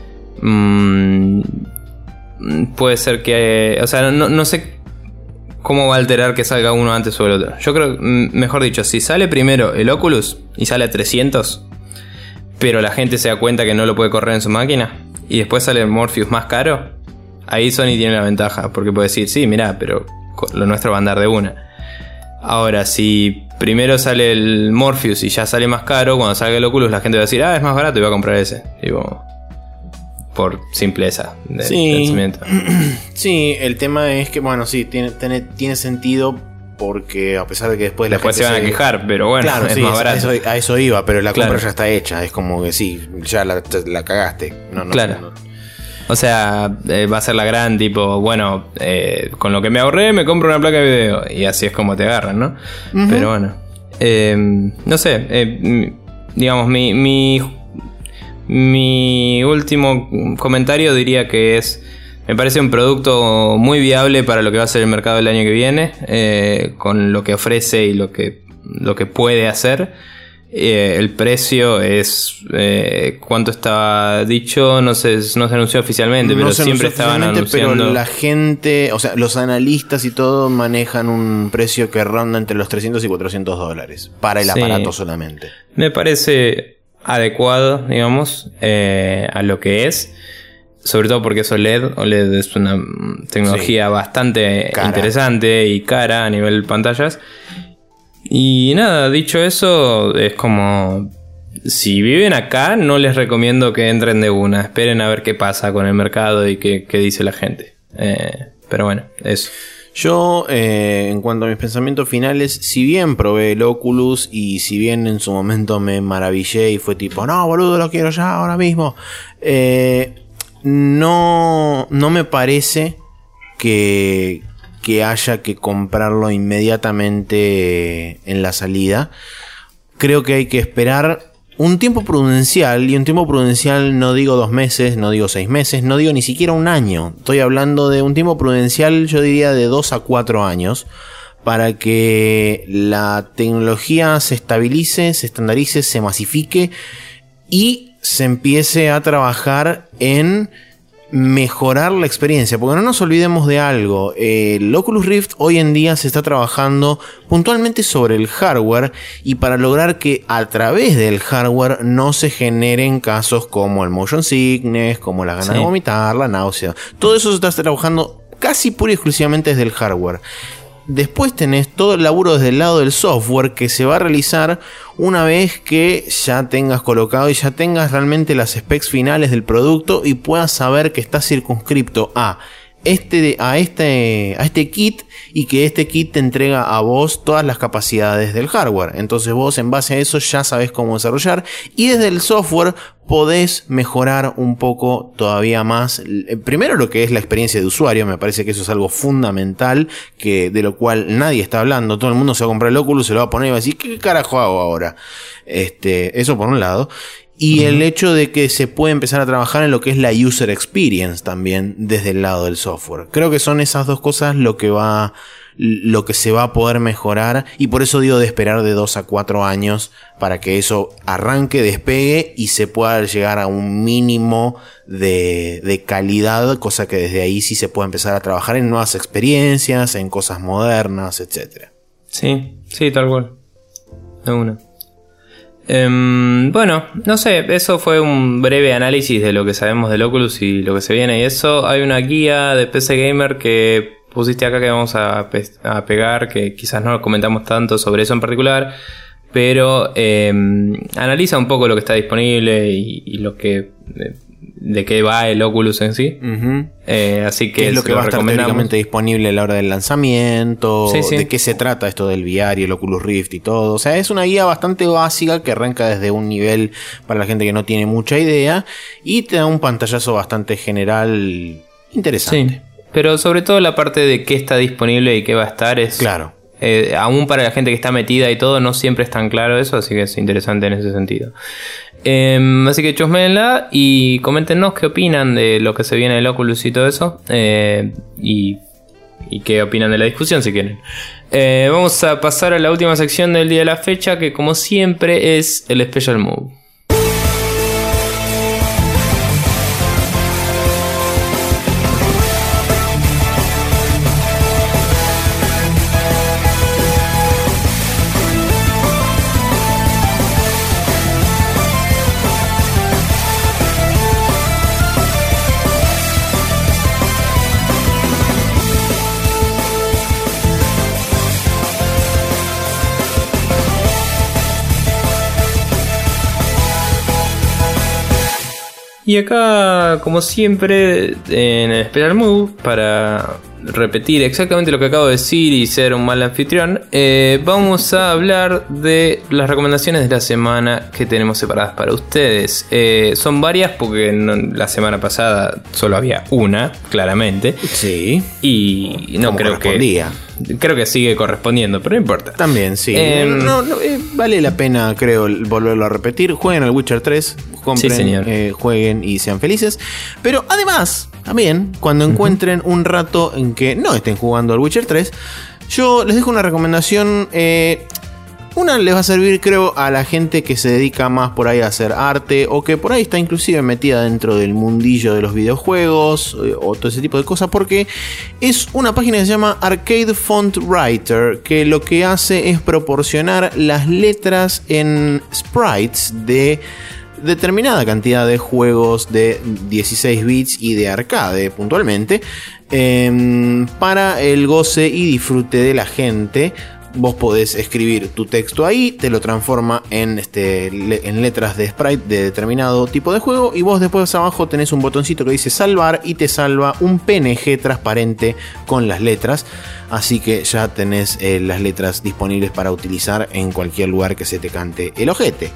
Mmm, puede ser que... O sea, no, no sé... ¿Cómo va a alterar que salga uno antes o el otro? Yo creo, mejor dicho, si sale primero el Oculus y sale a trescientos, pero la gente se da cuenta que no lo puede correr en su máquina, y después sale el Morpheus más caro, ahí Sony tiene la ventaja, porque puede decir, sí, mirá, pero lo nuestro va a andar de una. Ahora, si primero sale el Morpheus y ya sale más caro, cuando salga el Oculus la gente va a decir, ah, es más barato y va a comprar ese. Tipo... por simpleza de sí. pensamiento. Sí, el tema es que, bueno, sí, tiene, tiene, tiene sentido porque a pesar de que después la después gente se van se... a quejar, pero bueno, claro, es sí, más a barato. eso, a eso iba, pero la claro. compra ya está hecha. Es como que sí, ya la, la cagaste. No, no, claro. No. O sea, eh, va a ser la gran tipo, bueno, eh, con lo que me ahorré me compro una placa de video. Y así es como te agarran, ¿no? Uh-huh. Pero bueno. Eh, no sé, eh, digamos, mi... mi Mi último comentario diría que es... Me parece un producto muy viable para lo que va a ser el mercado el año que viene. Eh, con lo que ofrece y lo que, lo que puede hacer. Eh, el precio es... Eh, ¿Cuánto estaba dicho? No sé, no se anunció oficialmente, no pero se siempre estaban anunciando... Pero la gente, o sea, los analistas y todo manejan un precio que ronda entre los trescientos y cuatrocientos dólares. Para el sí. aparato solamente. Me parece... adecuado, digamos, eh, a lo que es, sobre todo porque es O L E D. O L E D es una tecnología sí. bastante cara. Interesante y cara a nivel pantallas. Y nada, dicho eso, es como... Si viven acá, no les recomiendo que entren de una. Esperen a ver qué pasa con el mercado y qué, qué dice la gente. Eh, pero bueno, eso. Yo, eh, en cuanto a mis pensamientos finales, si bien probé el Oculus y si bien en su momento me maravillé y fue tipo, no, boludo, lo quiero ya, ahora mismo, eh, no, no me parece que, que haya que comprarlo inmediatamente en la salida. Creo que hay que esperar un tiempo prudencial, y un tiempo prudencial no digo dos meses, no digo seis meses, no digo ni siquiera un año. Estoy hablando de un tiempo prudencial, yo diría de dos a cuatro años, para que la tecnología se estabilice, se estandarice, se masifique y se empiece a trabajar en mejorar la experiencia, porque no nos olvidemos de algo. El Oculus Rift hoy en día se está trabajando puntualmente sobre el hardware, y para lograr que a través del hardware no se generen casos como el motion sickness, como la ganas sí. de vomitar, la náusea, todo eso se está trabajando casi pura y exclusivamente desde el hardware. Después tenés todo el laburo desde el lado del software, que se va a realizar una vez que ya tengas colocado y ya tengas realmente las specs finales del producto y puedas saber que está circunscripto a este, a este, a este kit, y que este kit te entrega a vos todas las capacidades del hardware. Entonces vos, en base a eso, ya sabés cómo desarrollar, y desde el software podés mejorar un poco todavía más. Primero, lo que es la experiencia de usuario. Me parece que eso es algo fundamental, que de lo cual nadie está hablando. Todo el mundo se va a comprar el Oculus, se lo va a poner y va a decir, ¿qué carajo hago ahora? Este, eso por un lado. Y uh-huh. el hecho de que se puede empezar a trabajar en lo que es la user experience también desde el lado del software. Creo que son esas dos cosas lo que va, lo que se va a poder mejorar, y por eso digo de esperar de dos a cuatro años para que eso arranque, despegue y se pueda llegar a un mínimo de, de calidad, cosa que desde ahí sí se puede empezar a trabajar en nuevas experiencias, en cosas modernas, etcétera. Sí, sí, tal cual. De una. Um, bueno, no sé, eso fue un breve análisis de lo que sabemos del Oculus y lo que se viene y eso. Hay una guía de P C Gamer que pusiste acá que vamos a, pe- a pegar, que quizás no comentamos tanto sobre eso en particular, pero eh, analiza un poco lo que está disponible y, y lo que de, de qué va el Oculus en sí. Uh-huh. Eh, así que ¿Qué es lo que va a estar teóricamente disponible a la hora del lanzamiento? Sí, sí. ¿De qué se trata esto del V R y el Oculus Rift y todo? O sea, es una guía bastante básica que arranca desde un nivel para la gente que no tiene mucha idea y te da un pantallazo bastante general interesante. Sí, pero sobre todo la parte de qué está disponible y qué va a estar es... Claro. Eh, aún para la gente que está metida y todo, no siempre es tan claro eso, así que es interesante en ese sentido. Eh, así que chusméenla y coméntenos qué opinan de lo que se viene del Oculus y todo eso, eh, y, y qué opinan de la discusión si quieren. Eh, vamos a pasar a la última sección del día de la fecha, que como siempre es el Special Move. Y acá, como siempre, en el Special Move, para repetir exactamente lo que acabo de decir y ser un mal anfitrión, eh, vamos a hablar de las recomendaciones de la semana que tenemos separadas para ustedes. Eh, son varias porque no, la semana pasada solo había una, claramente. Sí. Y no creo que... Creo que sigue correspondiendo, pero no importa. También, sí. Eh, no, no, eh, vale la pena, creo, volverlo a repetir. Jueguen al Witcher tres, compren, sí, eh, jueguen y sean felices. Pero además, también, cuando uh-huh. encuentren un rato en que no estén jugando al Witcher tres, yo les dejo una recomendación. Eh, Una les va a servir, creo, a la gente que se dedica más por ahí a hacer arte, o que por ahí está inclusive metida dentro del mundillo de los videojuegos, o todo ese tipo de cosas, porque es una página que se llama Arcade Font Writer, que lo que hace es proporcionar las letras en sprites de determinada cantidad de juegos de dieciséis bits y de arcade puntualmente, eh, para el goce y disfrute de la gente vos podés escribir tu texto ahí, te lo transforma en, este, le, en letras de sprite de determinado tipo de juego, y vos después abajo tenés un botoncito que dice salvar y te salva un P N G transparente con las letras, así que ya tenés eh, las letras disponibles para utilizar en cualquier lugar que se te cante el ojete.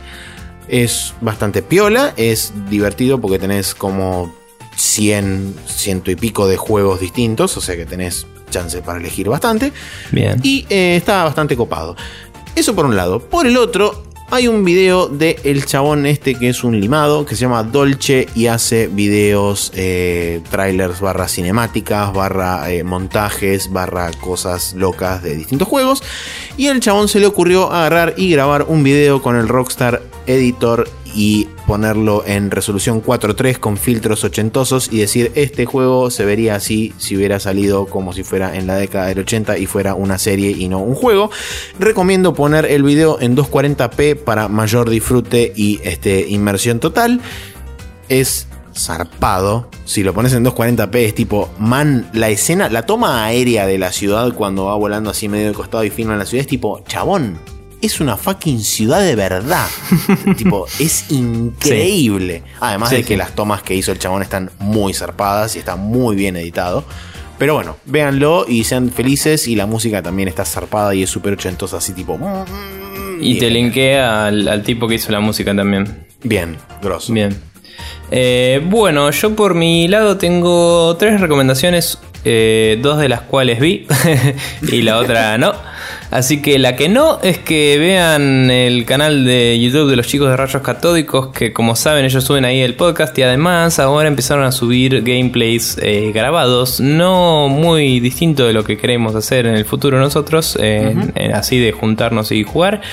Es bastante piola, es divertido porque tenés como cien, ciento y pico de juegos distintos, o sea que tenés chance para elegir bastante. Bien. Y eh, está bastante copado. Eso por un lado. Por el otro, hay un video de el chabón este que es un limado, que se llama Dolce y hace videos, eh, trailers barra cinemáticas, barra eh, montajes, barra cosas locas de distintos juegos. Y al chabón se le ocurrió agarrar y grabar un video con el Rockstar Editor y ponerlo en resolución cuatro tres con filtros ochentosos y decir: este juego se vería así si hubiera salido como si fuera en la década del ochenta y fuera una serie y no un juego. Recomiendo poner el video en doscientos cuarenta p para mayor disfrute y este, inmersión total. Es zarpado. Si lo pones en doscientos cuarenta p es tipo, man, la escena, la toma aérea de la ciudad cuando va volando así medio de costado y filma en la ciudad es tipo, chabón, es una fucking ciudad de verdad. Tipo, es increíble. Sí. Además sí, de que sí. las tomas que hizo el chabón están muy zarpadas y está muy bien editado. Pero bueno, véanlo y sean felices. Y la música también está zarpada y es súper ochentosa, así tipo... Y bien. Te linkea al, al tipo que hizo la música también. Bien, grosso. Bien. Eh, bueno, yo por mi lado tengo tres recomendaciones. Eh, dos de las cuales vi y la otra no. Así que la que no es que vean el canal de YouTube de los chicos de Rayos Catódicos, que como saben ellos suben ahí el podcast y además ahora empezaron a subir gameplays eh, grabados, no muy distinto de lo que queremos hacer en el futuro nosotros, eh, uh-huh. en, así de juntarnos y jugar.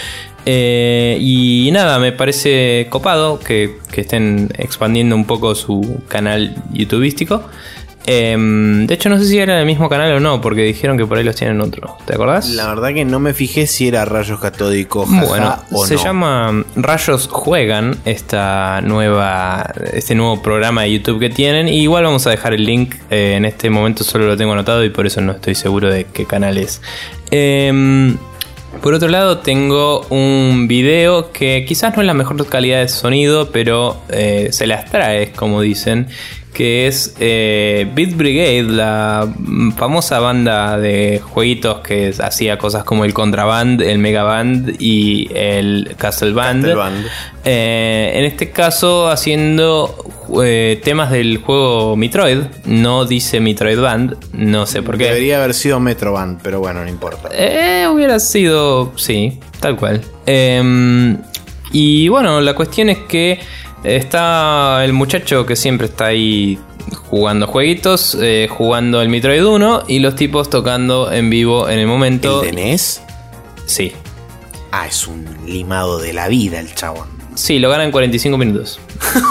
Eh, y nada, me parece copado que, que estén expandiendo un poco su canal youtubístico. Eh, de hecho no sé si era el mismo canal o no, porque dijeron que por ahí los tienen otro. ¿Te acordás? La verdad que no me fijé si era Rayos Catódicos, jaja, bueno, o se no. llama Rayos Juegan, esta nueva, este nuevo programa de YouTube que tienen. Y igual vamos a dejar el link. Eh, en este momento solo lo tengo anotado y por eso no estoy seguro de qué canal es. Eh, Por otro lado tengo un video que quizás no es la mejor calidad de sonido, pero eh, se las trae, como dicen, que es eh, Beat Brigade, la famosa banda de jueguitos que hacía cosas como el Contraband, el Megaband y el Castle Band. Castle Band. Eh, en este caso haciendo eh, temas del juego Metroid, no dice Metroid Band, no sé por qué. Debería haber sido Metro Band, pero bueno, no importa. Eh, hubiera sido, sí, tal cual. Eh, y bueno, la cuestión es que está el muchacho que siempre está ahí jugando jueguitos, eh, jugando el Metroid uno y los tipos tocando en vivo en el momento. ¿El de N E S? Sí. Ah, es un limado de la vida el chabón. Sí, lo gana en cuarenta y cinco minutos.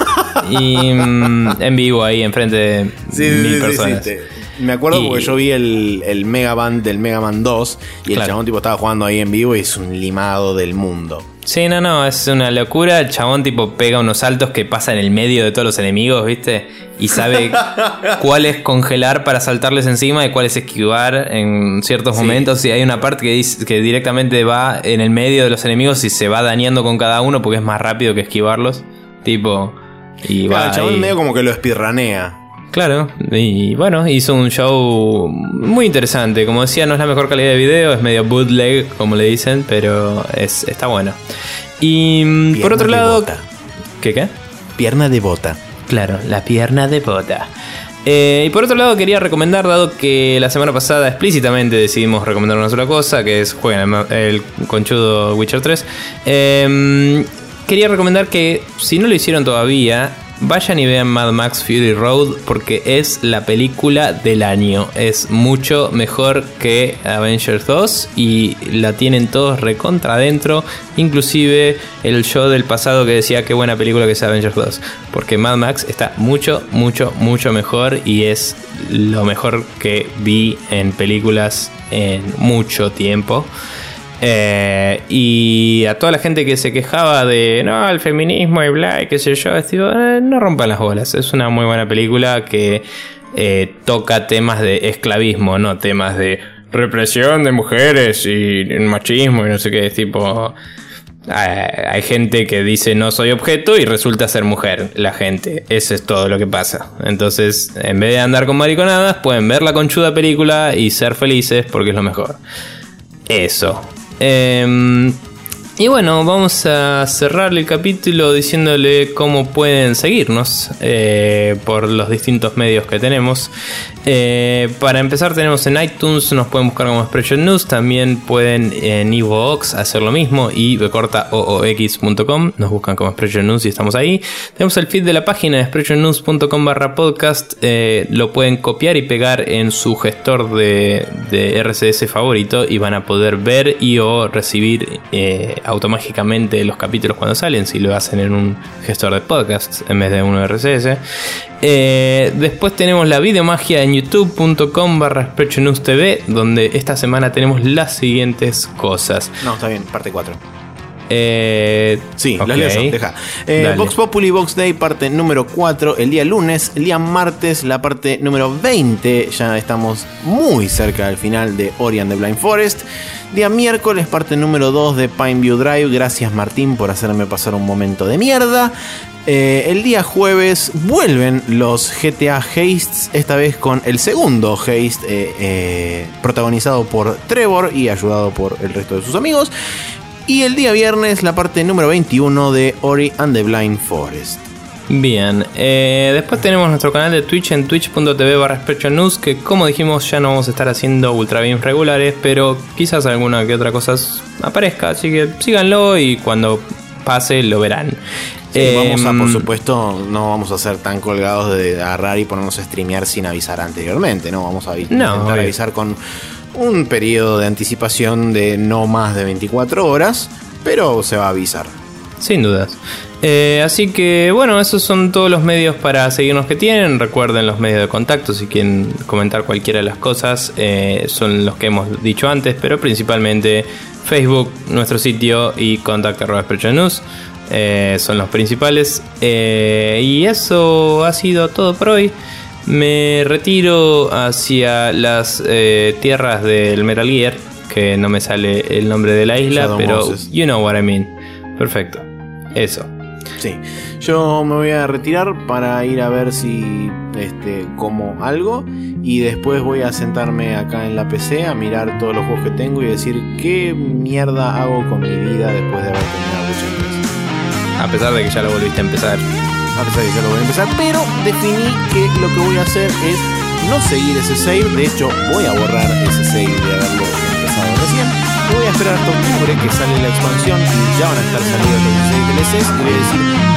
Y mm, en vivo ahí enfrente de sí, mil sí, personas. Sí, sí. Me acuerdo y... porque yo vi el, el Mega Band del Mega Man dos y claro. el chabón tipo estaba jugando ahí en vivo y es un limado del mundo. Sí, no, no, es una locura. El chabón tipo pega unos saltos que pasa en el medio de todos los enemigos, ¿viste? Y sabe cuál es congelar para saltarles encima y cuál es esquivar en ciertos sí. momentos. Y hay una parte que dice que directamente va en el medio de los enemigos y se va dañando con cada uno porque es más rápido que esquivarlos. Tipo, y claro, va el chabón y... medio como que lo espirranea. Claro, y bueno, hizo un show muy interesante. Como decía, no es la mejor calidad de video, es medio bootleg, como le dicen, pero es, está bueno. Y pierna por otro lado... Bota. ¿Qué qué? Pierna de bota. Claro, la pierna de bota. Eh, y por otro lado quería recomendar, dado que la semana pasada explícitamente decidimos recomendar una sola cosa, que es jueguen el, el conchudo Witcher tres. Eh, quería recomendar que si no lo hicieron todavía... Vayan y vean Mad Max Fury Road porque es la película del año. Es mucho mejor que Avengers dos y la tienen todos recontra adentro. Inclusive el show del pasado que decía qué buena película que es Avengers dos. Porque Mad Max está mucho, mucho, mucho mejor y es lo mejor que vi en películas en mucho tiempo. Eh, y a toda la gente que se quejaba de no, el feminismo y bla, y qué sé yo, es tipo, eh, no rompan las bolas. Es una muy buena película que eh, toca temas de esclavismo, no temas de represión de mujeres y machismo y no sé qué, es tipo... Hay gente que dice no soy objeto y resulta ser mujer, la gente. Eso es todo lo que pasa. Entonces, en vez de andar con mariconadas, pueden ver la conchuda película y ser felices porque es lo mejor. Eso. Eh, y bueno, vamos a cerrar el capítulo diciéndole cómo pueden seguirnos eh, por los distintos medios que tenemos. Eh, para empezar, tenemos en iTunes, nos pueden buscar como Expression News. También pueden en iVoox hacer lo mismo, y b corta o o x punto com. Nos buscan como Expression News y estamos ahí. Tenemos el feed de la página de expression news punto com barra podcast. Eh, lo pueden copiar y pegar en su gestor de, de R S S favorito y van a poder ver y o recibir eh, automáticamente los capítulos cuando salen, si lo hacen en un gestor de podcast en vez de uno de R S S. Eh, después tenemos la videomagia en youtube punto com barra Expression News T V, donde esta semana tenemos las siguientes cosas. No, está bien, parte cuatro. Eh, sí, okay. las leo yo, deja. Eh, Vox Populi Vox Day, parte número cuatro, el día lunes. El día martes, la parte número veinte. Ya estamos muy cerca del final de Ori and the Blind Forest. Día miércoles, parte número dos de Pineview Drive. Gracias, Martín, por hacerme pasar un momento de mierda. Eh, el día jueves vuelven los G T A Hastes, esta vez con el segundo Haste, eh, eh, protagonizado por Trevor y ayudado por el resto de sus amigos. Y el día viernes la parte número veintiuno de Ori and the Blind Forest. Bien, eh, después tenemos nuestro canal de Twitch en twitch punto t v barra Expression News, que como dijimos ya no vamos a estar haciendo ultra beams regulares, pero quizás alguna que otra cosa aparezca, así que síganlo y cuando pase lo verán. Sí, eh, vamos a, por supuesto, no vamos a ser tan colgados de agarrar y ponernos a streamear sin avisar anteriormente, ¿no? Vamos a intentar no, avisar con un periodo de anticipación de no más de veinticuatro horas, pero se va a avisar. Sin dudas. Eh, así que bueno, esos son todos los medios para seguirnos que tienen. Recuerden los medios de contacto si quieren comentar cualquiera de las cosas. Eh, son los que hemos dicho antes, pero principalmente Facebook, nuestro sitio y contacto arroba Expression News. Eh, son los principales. Eh, y eso ha sido todo por hoy. Me retiro hacia las eh, tierras del Metal Gear, que no me sale el nombre de la isla, Shadow pero Moses. You know what I mean. Perfecto. Eso. Sí. Yo me voy a retirar para ir a ver si este, como algo. Y después voy a sentarme acá en la P C a mirar todos los juegos que tengo y decir qué mierda hago con mi vida después de haber terminado Witcher tres. A pesar de que ya lo volviste a empezar. A pesar de que ya lo voy a empezar. Pero definí que lo que voy a hacer es no seguir ese save. De hecho, voy a borrar ese save de haberlo empezado recién. Voy a esperar hasta octubre que sale la expansión y ya van a estar saliendo los dieciséis D L Cs. Y voy a decir,